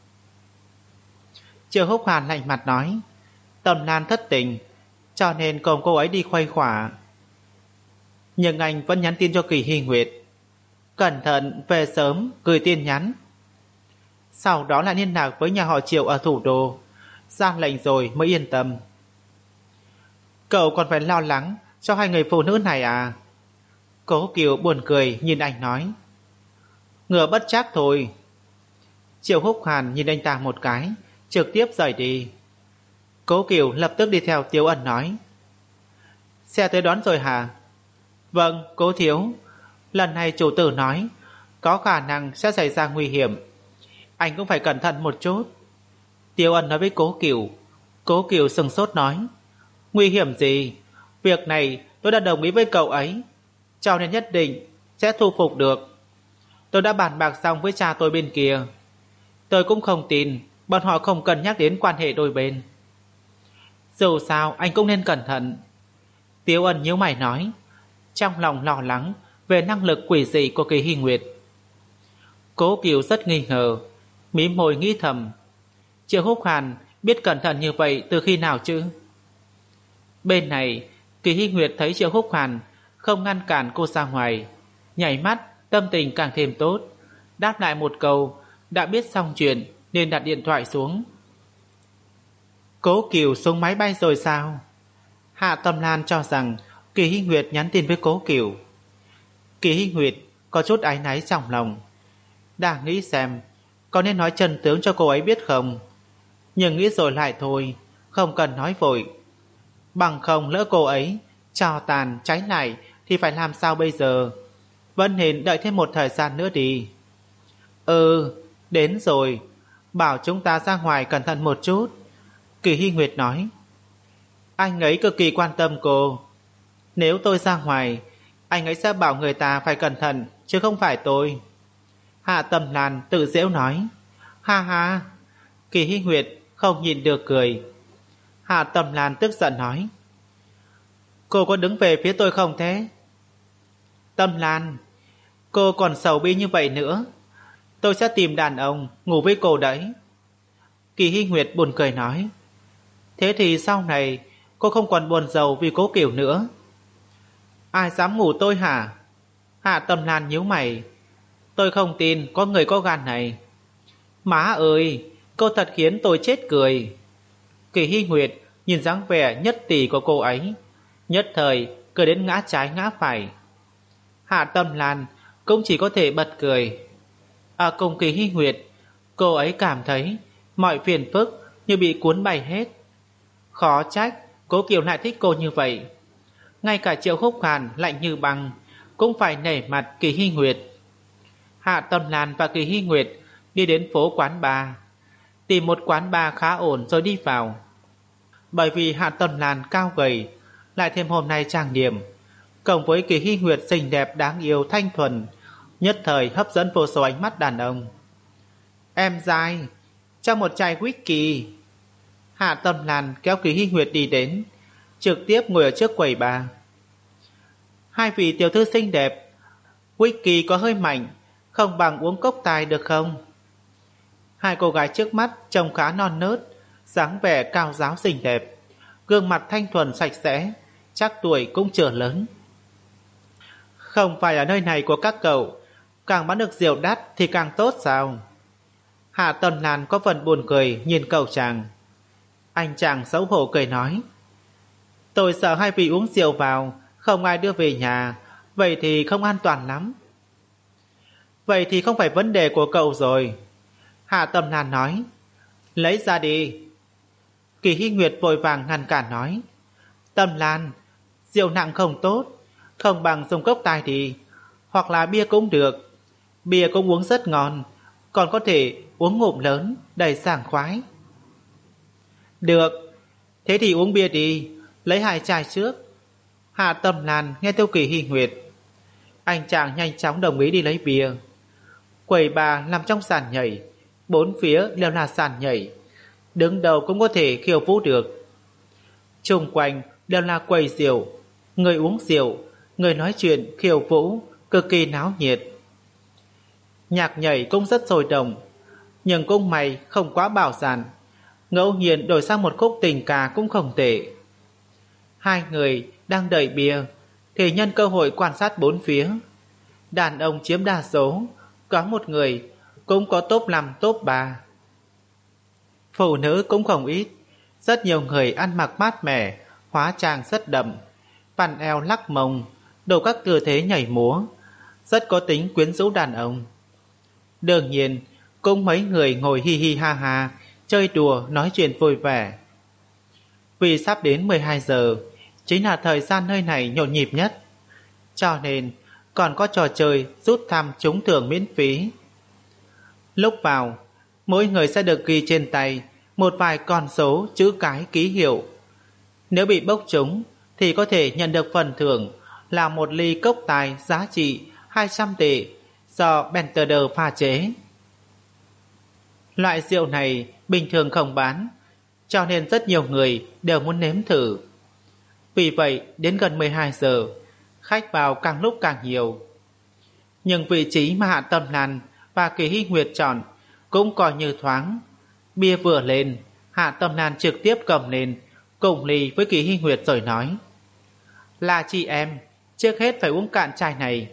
Triệu Húc Hàn lạnh mặt nói. Tâm Lan thất tình, cho nên cùng cô ấy đi khuây khỏa. Nhưng anh vẫn nhắn tin cho Kỳ Hy Nguyệt. Cẩn thận về sớm, gửi tin nhắn. Sau đó lại liên lạc với nhà họ Triệu ở thủ đô, ra lệnh rồi mới yên tâm. Cậu còn phải lo lắng cho hai người phụ nữ này à? Cố Kiều buồn cười nhìn anh nói. Ngựa bất trắc thôi. Triệu Húc Hàn nhìn anh ta một cái, trực tiếp rời đi. Cố Kiều lập tức đi theo Tiếu Ân nói. Xe tới đón rồi hả? Vâng, Cố thiếu. Lần này chủ tử nói có khả năng sẽ xảy ra nguy hiểm, anh cũng phải cẩn thận một chút. Tiếu Ân nói với Cố Kiều. Cố Kiều sừng sốt nói. Nguy hiểm gì? Việc này tôi đã đồng ý với cậu ấy, cho nên nhất định sẽ thu phục được. Tôi đã bàn bạc xong với cha tôi bên kia. Tôi cũng không tin bọn họ không cần nhắc đến quan hệ đôi bên. Dù sao anh cũng nên cẩn thận. Tiếu Ân nhíu mày nói, trong lòng lo lắng về năng lực quỷ dị của Kỳ Hy Nguyệt. Cố Kiều rất nghi ngờ, mím môi nghĩ thầm, Triệu Húc Hàn biết cẩn thận như vậy từ khi nào chứ? Bên này Kỳ Hy Nguyệt thấy Triệu Húc Hàn không ngăn cản cô ra ngoài, nhảy mắt tâm tình càng thêm tốt, đáp lại một câu đã biết xong chuyện nên đặt điện thoại xuống. Cố Kiều xuống máy bay rồi sao? Hạ Tâm Lan cho rằng Kỳ Hy Nguyệt nhắn tin với Cố Kiều. Kỳ Hy Nguyệt có chút áy náy trong lòng, đang nghĩ xem có nên nói chân tướng cho cô ấy biết không, nhưng nghĩ rồi lại thôi, không cần nói vội. Bằng không lỡ cô ấy trò tàn cháy lại thì phải làm sao bây giờ? Vẫn nên đợi thêm một thời gian nữa đi. Ừ, đến rồi, bảo chúng ta ra ngoài cẩn thận một chút. Kỳ Hy Nguyệt nói. Anh ấy cực kỳ quan tâm cô. Nếu tôi ra ngoài, anh ấy sẽ bảo người ta phải cẩn thận, chứ không phải tôi. Hạ Tâm Lan tự giễu nói. Ha ha. Kỳ Hy Nguyệt không nhìn được cười. Hạ Tâm Lan tức giận nói. Cô có đứng về phía tôi không thế? Tâm Lan, cô còn sầu bi như vậy nữa, tôi sẽ tìm đàn ông ngủ với cô đấy. Kỳ Hy Nguyệt buồn cười nói. Thế thì sau này cô không còn buồn rầu vì Cố Kiều nữa. Ai dám ngủ tôi hả? Hạ Tâm Lan nhíu mày. Tôi không tin có người có gan này. Má ơi, cô thật khiến tôi chết cười. Kỳ Hy Nguyệt nhìn dáng vẻ nhất tỷ của cô ấy, nhất thời cười đến ngã trái ngã phải. Hạ Tâm Lan cũng chỉ có thể bật cười. À, cùng Kỳ Hy Nguyệt, cô ấy cảm thấy mọi phiền phức như bị cuốn bay hết. Khó trách Cố Kiều lại thích cô như vậy. Ngay cả Triệu Húc Hàn lạnh như băng cũng phải nể mặt Kỳ Hy Nguyệt. Hạ Tâm Lan và Kỳ Hy Nguyệt đi đến phố quán bar, tìm một quán bar khá ổn rồi đi vào. Bởi vì Hạ Tâm Lan cao gầy, lại thêm hôm nay trang điểm, cộng với Kỳ Hy Nguyệt xinh đẹp đáng yêu thanh thuần, nhất thời hấp dẫn vô số ánh mắt đàn ông. Em dai, cho một chai whisky. Hạ Tâm Lan kéo Kỳ Hy Nguyệt đi đến, trực tiếp ngồi ở trước quầy bar. Hai vị tiểu thư xinh đẹp, whisky có hơi mạnh, không bằng uống cốc tài được không? Hai cô gái trước mắt trông khá non nớt, dáng vẻ cao giáo xinh đẹp, gương mặt thanh thuần sạch sẽ, chắc tuổi cũng chưa lớn. Không phải ở nơi này của các cậu càng bán được rượu đắt thì càng tốt sao? Hạ Tâm Lan có phần buồn cười nhìn cậu chàng. Anh chàng xấu hổ cười nói. Tôi sợ hai vị uống rượu vào không ai đưa về nhà, vậy thì không an toàn lắm. Vậy thì không phải vấn đề của cậu rồi. Hạ Tâm Lan nói. Lấy ra đi. Kỳ Hy Nguyệt vội vàng ngăn cản nói. Tâm Lan, rượu nặng không tốt, không bằng dùng cốc tài đi, hoặc là bia cũng được. Bia cũng uống rất ngon, còn có thể uống ngụm lớn đầy sảng khoái. Được, thế thì uống bia đi, lấy hai chai trước. Hạ Tâm Lan nghe theo Kỳ Hy Nguyệt. Anh chàng nhanh chóng đồng ý đi lấy bia. Quầy bà nằm trong sàn nhảy, bốn phía đều là sàn nhảy, đứng đầu cũng có thể khiêu vũ được. Xung quanh đều là quầy rượu, người uống rượu, người nói chuyện khiêu vũ, cực kỳ náo nhiệt. Nhạc nhảy cũng rất sôi động, nhưng cũng may không quá bạo dạn, ngẫu nhiên đổi sang một khúc tình ca cũng không tệ. Hai người đang đợi bia thì nhân cơ hội quan sát bốn phía. Đàn ông chiếm đa số, có một người cũng có top năm top ba. Phụ nữ cũng không ít, rất nhiều người ăn mặc mát mẻ, hóa trang rất đậm, vặn eo lắc mông, đủ các tư thế nhảy múa, rất có tính quyến rũ đàn ông. Đương nhiên, cũng mấy người ngồi hi hi ha ha, chơi đùa nói chuyện vui vẻ. Vì sắp đến mười hai giờ, chính là thời gian nơi này nhộn nhịp nhất, cho nên còn có trò chơi rút thăm trúng thưởng miễn phí. Lúc vào, mỗi người sẽ được ghi trên tay một vài con số chữ cái ký hiệu. Nếu bị bốc trúng thì có thể nhận được phần thưởng là một ly cốc tài giá trị hai trăm tệ do Benteder pha chế. Loại rượu này bình thường không bán, cho nên rất nhiều người đều muốn nếm thử. Vì vậy đến gần mười hai giờ, khách vào càng lúc càng nhiều. Nhưng vị trí mà Hạ Tâm Lan và Kỳ Hy Nguyệt chọn cũng coi như thoáng. Bia vừa lên, Hạ Tâm Lan trực tiếp cầm lên cùng ly với Kỳ Hy Nguyệt rồi nói: là chị em, trước hết phải uống cạn chai này.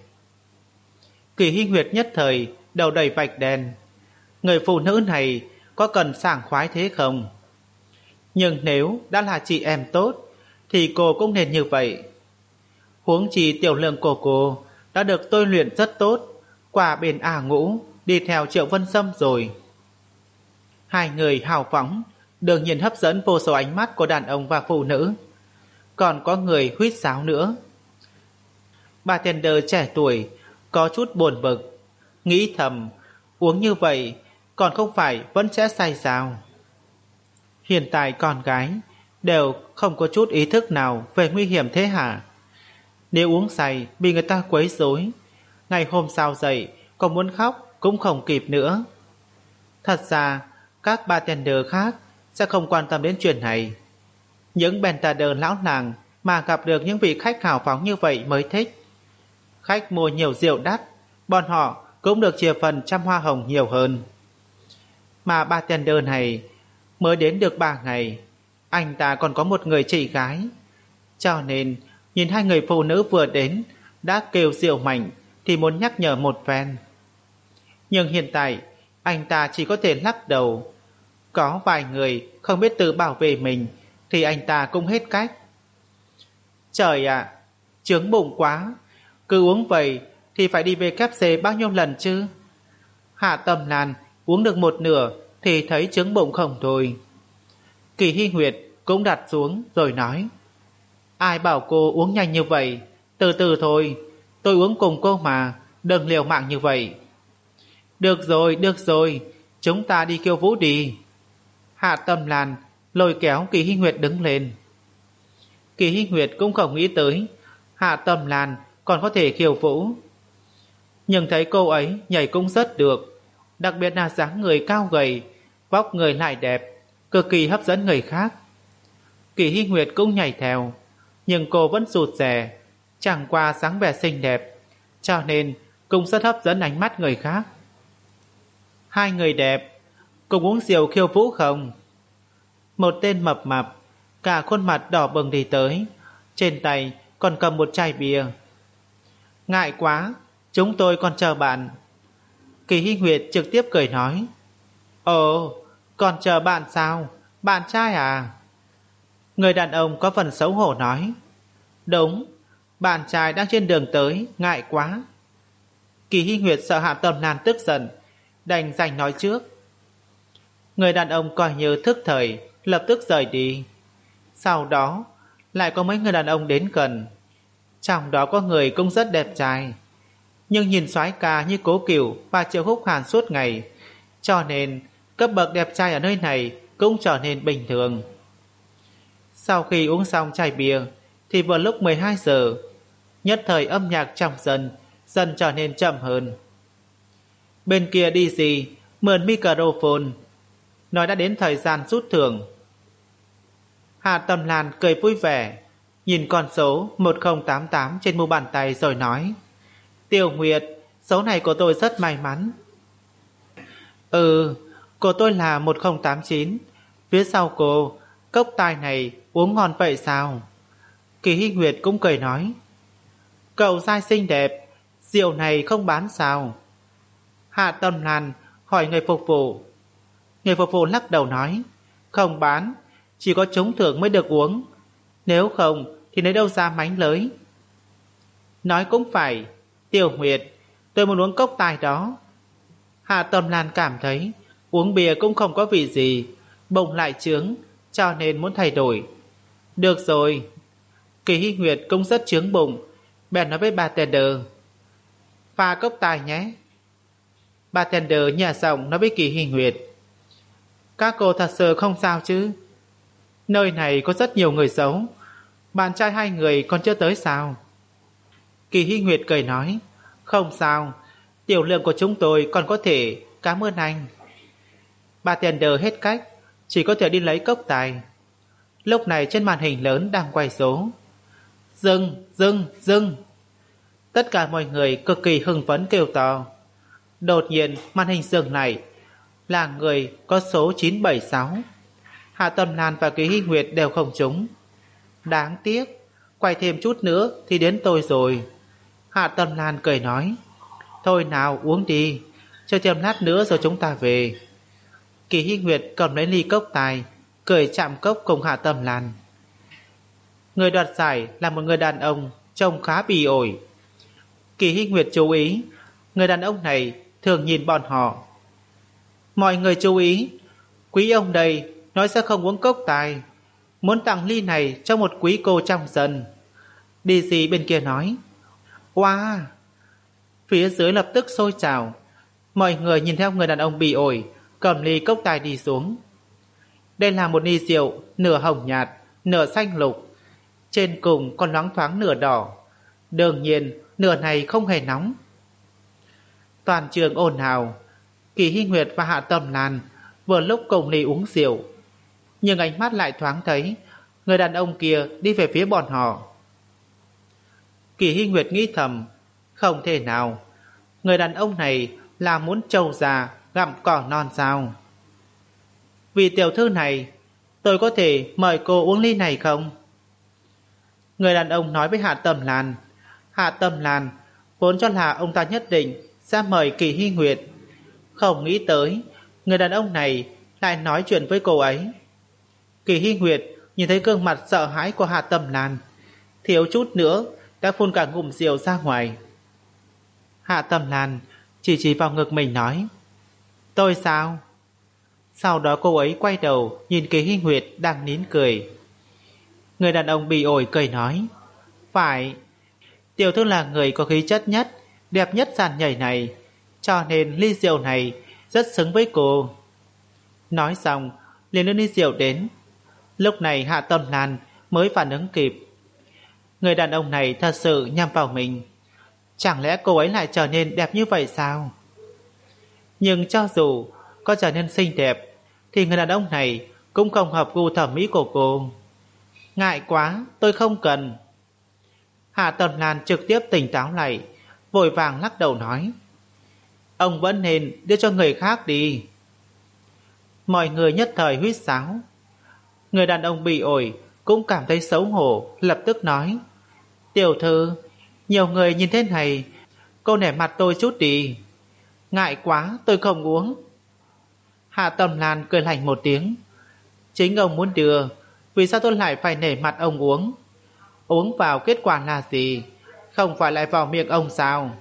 Kỳ Hy Nguyệt nhất thời đầu đầy vạch đen. Người phụ nữ này có cần sảng khoái thế không? Nhưng nếu đã là chị em tốt thì cô cũng nên như vậy. Huống chi tiểu lượng của cô đã được tôi luyện rất tốt, qua bên A Ngũ đi theo Triệu Vân Sâm rồi. Hai người hào phóng đương nhiên hấp dẫn vô số ánh mắt của đàn ông và phụ nữ. Còn có người huýt sáo nữa. Bartender trẻ tuổi có chút buồn bực, nghĩ thầm uống như vậy còn không phải vẫn sẽ say sao? Hiện tại con gái đều không có chút ý thức nào về nguy hiểm thế hả? Nếu uống say bị người ta quấy rối, ngày hôm sau dậy còn muốn khóc cũng không kịp nữa. Thật ra các bartender khác sẽ không quan tâm đến chuyện này. Những Benteder lão làng mà gặp được những vị khách hào phóng như vậy mới thích. Khách mua nhiều rượu đắt, bọn họ cũng được chia phần trăm hoa hồng nhiều hơn. Mà bartender này mới đến được ba ngày, anh ta còn có một người chị gái, cho nên nhìn hai người phụ nữ vừa đến đã kêu rượu mạnh thì muốn nhắc nhở một phen. Nhưng hiện tại anh ta chỉ có thể lắc đầu. Có vài người không biết tự bảo vệ mình thì anh ta cũng hết cách. Trời ạ, à, chướng bụng quá, cứ uống vậy thì phải đi về kép xê bao nhiêu lần chứ? Hạ Tâm Lan uống được một nửa thì thấy chướng bụng không thôi. Kỳ Hy Nguyệt cũng đặt xuống rồi nói: ai bảo cô uống nhanh như vậy? Từ từ thôi, tôi uống cùng cô mà, đừng liều mạng như vậy. Được rồi, được rồi, chúng ta đi khiêu vũ đi. Hạ Tâm Lan lôi kéo Kỳ Hy Nguyệt đứng lên. Kỳ Hy Nguyệt cũng không nghĩ tới Hạ Tâm Lan còn có thể khiêu vũ. Nhưng thấy cô ấy nhảy cũng rất được, đặc biệt là dáng người cao gầy, vóc người lại đẹp, cực kỳ hấp dẫn người khác. Kỳ Hy Nguyệt cũng nhảy theo, nhưng cô vẫn rụt rè, chẳng qua dáng vẻ xinh đẹp, cho nên cũng rất hấp dẫn ánh mắt người khác. Hai người đẹp cùng uống rượu khiêu vũ không? Một tên mập mạp cả khuôn mặt đỏ bừng đi tới, trên tay còn cầm một chai bia. Ngại quá, chúng tôi còn chờ bạn. Kỳ Hy Nguyệt trực tiếp cười nói: ồ, còn chờ bạn sao? Bạn trai à? Người đàn ông có phần xấu hổ nói: đúng, bạn trai đang trên đường tới, ngại quá. Kỳ Hy Nguyệt sợ Hạ Tâm Lan tức giận, đành giành nói trước. Người đàn ông coi như thức thời, lập tức rời đi. Sau đó lại có mấy người đàn ông đến gần, trong đó có người cũng rất đẹp trai, nhưng nhìn soái ca như Cố Cửu và Triệu Húc Hàn suốt ngày, cho nên cấp bậc đẹp trai ở nơi này cũng trở nên bình thường. Sau khi uống xong chai bia thì vừa lúc mười hai giờ, nhất thời âm nhạc trong sân dần trở nên chậm hơn. Bên kia đi gì mượn microphone nói đã đến thời gian rút thưởng. Hạ Tâm Lan cười vui vẻ, nhìn con số một không tám tám trên mu bàn tay rồi nói: Tiểu Nguyệt, số này của tôi rất may mắn. Ừ, của tôi là một không tám chín. Phía sau cô, cốc tai này uống ngon vậy sao? Kỳ Hy Nguyệt cũng cười nói: Cậu dai xinh đẹp, rượu này không bán sao? Hạ Tâm Lan hỏi người phục vụ. Người phục vụ lắc đầu nói, không bán, chỉ có trúng thưởng mới được uống, nếu không thì lấy đâu ra mánh lới. Nói cũng phải, Tiểu Nguyệt, tôi muốn uống cốc tài đó. Hạ Tâm Lan cảm thấy uống bia cũng không có vị gì, bụng lại trướng, cho nên muốn thay đổi. Được rồi. Kỳ Hy Nguyệt cũng rất trướng bụng, bèn nói với bartender, pha cốc tài nhé. Bartender nhà giọng nói với Kỳ Hy Nguyệt, các cô thật sự không sao chứ? Nơi này có rất nhiều người xấu, bạn trai hai người còn chưa tới sao? Kỳ Hy Nguyệt cười nói, không sao, tiểu lượng của chúng tôi còn có thể, cảm ơn anh. Bartender hết cách, chỉ có thể đi lấy cốc tài. Lúc này trên màn hình lớn đang quay số. Dừng, dừng, dừng. Tất cả mọi người cực kỳ hưng phấn kêu to. Đột nhiên màn hình dừng lại, là người có số chín bảy sáu. Hạ Tâm Lan và Kỳ Hy Nguyệt đều không trúng. Đáng tiếc, quay thêm chút nữa thì đến tôi rồi. Hạ Tâm Lan cười nói, thôi nào uống đi, chờ thêm lát nữa rồi chúng ta về. Kỳ Hy Nguyệt cầm lấy ly cốc tài, cười chạm cốc cùng Hạ Tâm Lan. Người đoạt giải là một người đàn ông trông khá bỉ ổi. Kỳ Hy Nguyệt chú ý, người đàn ông này thường nhìn bọn họ. Mọi người chú ý, quý ông đây nói sẽ không uống cốc tài, muốn tặng ly này cho một quý cô trong dân. Đi gì bên kia nói, wow. Phía dưới lập tức sôi trào. Mọi người nhìn theo người đàn ông bỉ ổi cầm ly cốc tài đi xuống. Đây là một ly rượu nửa hồng nhạt, nửa xanh lục, trên cùng còn loáng thoáng nửa đỏ. Đương nhiên nửa này không hề nóng. Toàn trường ồn ào. Kỳ Hy Nguyệt và Hạ Tâm Lan vừa lúc cùng ly uống rượu, nhưng ánh mắt lại thoáng thấy người đàn ông kia đi về phía bọn họ. Kỳ Hy Nguyệt nghĩ thầm, không thể nào, người đàn ông này là muốn trâu già gặm cỏ non sao? Vì tiểu thư này, tôi có thể mời cô uống ly này không? Người đàn ông nói với Hạ Tâm Lan. Hạ Tâm Lan vốn cho là ông ta nhất định sẽ mời Kỳ Hy Nguyệt, không nghĩ tới người đàn ông này lại nói chuyện với cô ấy. Kỳ Hy Nguyệt nhìn thấy gương mặt sợ hãi của Hạ Tâm Lan, thiếu chút nữa đã phun cả ngụm rượu ra ngoài. Hạ Tâm Lan chỉ chỉ vào ngực mình nói, tôi sao? Sau đó cô ấy quay đầu nhìn Kỳ Hy Nguyệt đang nín cười. Người đàn ông bỉ ổi cười nói, phải, tiểu thư là người có khí chất nhất, đẹp nhất sàn nhảy này, cho nên ly rượu này rất xứng với cô. Nói xong liền đưa ly rượu đến. Lúc này Hạ Tâm Lan mới phản ứng kịp, người đàn ông này thật sự nhắm vào mình. Chẳng lẽ cô ấy lại trở nên đẹp như vậy sao? Nhưng cho dù có trở nên xinh đẹp thì người đàn ông này cũng không hợp gu thẩm mỹ của cô. Ngại quá, tôi không cần. Hạ Tâm Lan trực tiếp tỉnh táo lại, vội vàng lắc đầu nói, ông vẫn nên đưa cho người khác đi. Mọi người nhất thời huýt sáo. Người đàn ông bỉ ổi cũng cảm thấy xấu hổ, lập tức nói, tiểu thư, nhiều người nhìn thế này, cô nể mặt tôi chút đi. Ngại quá, tôi không uống. Hạ Tâm Lan cười lạnh một tiếng, chính ông muốn đưa, vì sao tôi lại phải nể mặt ông uống? Uống vào kết quả là gì? Không phải lại vào miệng ông sao?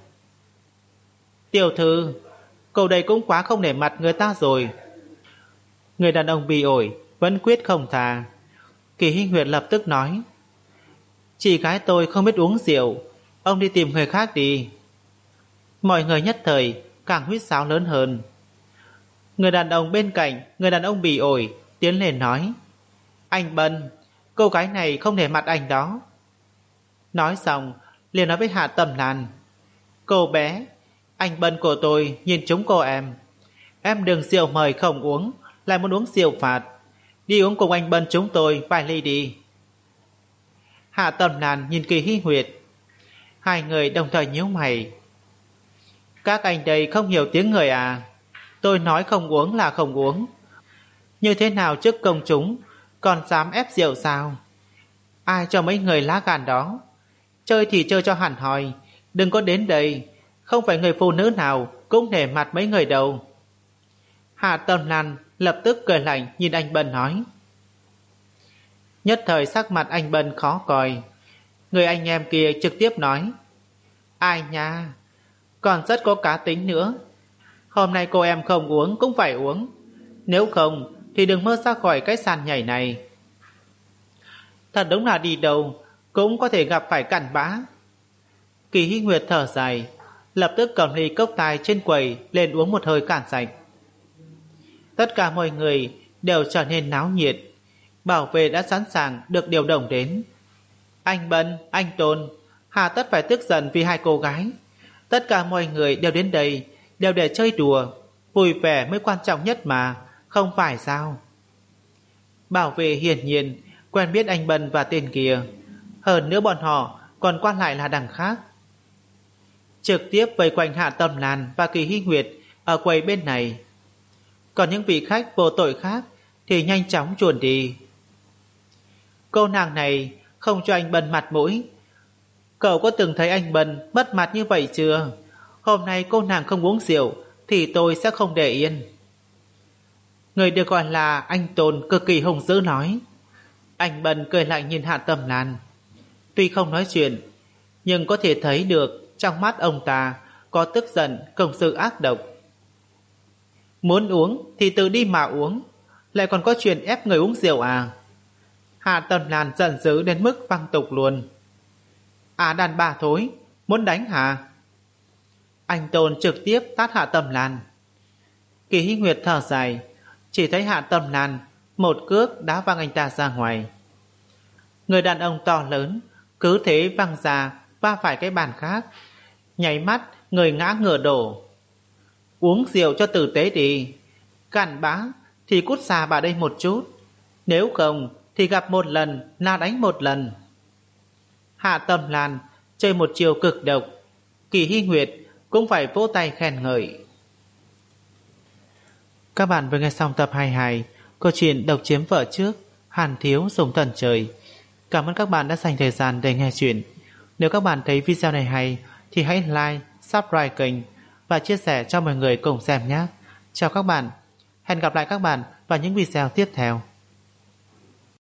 Tiểu thư, cô đây cũng quá không nể mặt người ta rồi. Người đàn ông bỉ ổi vẫn quyết không thà. Kỳ Hy Nguyệt lập tức nói, chị gái tôi không biết uống rượu, ông đi tìm người khác đi. Mọi người nhất thời càng huýt sáo lớn hơn. Người đàn ông bên cạnh người đàn ông bỉ ổi tiến lên nói, anh Bân, cô gái này không nể mặt anh đó. Nói xong liền nói với Hạ Tâm Lan, cô bé, anh Bân của tôi nhìn chúng cô em. Em đừng rượu mời không uống, lại muốn uống rượu phạt. Đi uống cùng anh Bân chúng tôi vài ly đi. Hạ Tâm Lan nhìn Kỳ Hy Nguyệt. Hai người đồng thời nhíu mày. Các anh đây không hiểu tiếng người à? Tôi nói không uống là không uống. Như thế nào trước công chúng còn dám ép rượu sao? Ai cho mấy người lá gan đó? Chơi thì chơi cho hẳn hoi, đừng có đến đây. Không phải người phụ nữ nào cũng nể mặt mấy người đâu. Hạ Tâm Lan lập tức cười lạnh nhìn anh Bân nói. Nhất thời sắc mặt anh Bân khó coi. Người anh em kia trực tiếp nói. Ai nha, còn rất có cá tính nữa. Hôm nay cô em không uống cũng phải uống. Nếu không thì đừng mơ ra khỏi cái sàn nhảy này. Thật đúng là đi đâu cũng có thể gặp phải cặn bã. Kỳ Hy Nguyệt thở dài, lập tức cầm ly cốc tài trên quầy lên uống một hơi cạn sạch. Tất cả mọi người đều trở nên náo nhiệt. Bảo vệ đã sẵn sàng được điều động đến. Anh Bân, anh Tôn hà tất phải tức giận vì hai cô gái. Tất cả mọi người đều đến đây đều để chơi đùa. Vui vẻ mới quan trọng nhất mà, không phải sao? Bảo vệ hiển nhiên quen biết anh Bân và tên kia. Hơn nữa bọn họ còn quan lại là đằng khác. Trực tiếp vây quanh Hạ Tâm Lan và Kỳ Hy Nguyệt ở quầy bên này. Còn những vị khách vô tội khác thì nhanh chóng chuồn đi. Cô nàng này không cho anh Bân mặt mũi. Cậu có từng thấy anh Bân mất mặt như vậy chưa? Hôm nay cô nàng không uống rượu thì tôi sẽ không để yên. Người được gọi là anh Tôn cực kỳ hung dữ nói. Anh Bân cười lạnh nhìn Hạ Tâm Lan. Tuy không nói chuyện, nhưng có thể thấy được trong mắt ông ta có tức giận cùng sự ác độc. Muốn uống thì tự đi mà uống, lại còn có chuyện ép người uống rượu à? Hạ Tâm Lan giận dữ đến mức văng tục luôn. À đàn bà thối, muốn đánh hả? Anh Tôn trực tiếp tát Hạ Tâm Lan. Kỳ Hy Nguyệt thở dài, chỉ thấy Hạ Tâm Lan một cước đá văng anh ta ra ngoài. Người đàn ông to lớn cứ thế văng ra va phải cái bàn khác, nháy mắt người ngã ngửa đổ. Uống rượu cho tử tế đi, cặn bã thì cút xa vào đây một chút, nếu không thì gặp một lần là đánh một lần. Hạ Tâm Lan chơi một chiều cực độc, Kỳ Hy Nguyệt cũng phải vỗ tay khen ngợi. Các bạn vừa nghe xong tập hai mươi hai câu chuyện Độc Chiếm Vợ Trước, Hàn Thiếu Dùng Thần Trời. Cảm ơn các bạn đã dành thời gian để nghe chuyện. Nếu các bạn thấy video này hay thì hãy like, subscribe kênh và chia sẻ cho mọi người cùng xem nhé. Chào các bạn. Hẹn gặp lại các bạn vào những video tiếp theo.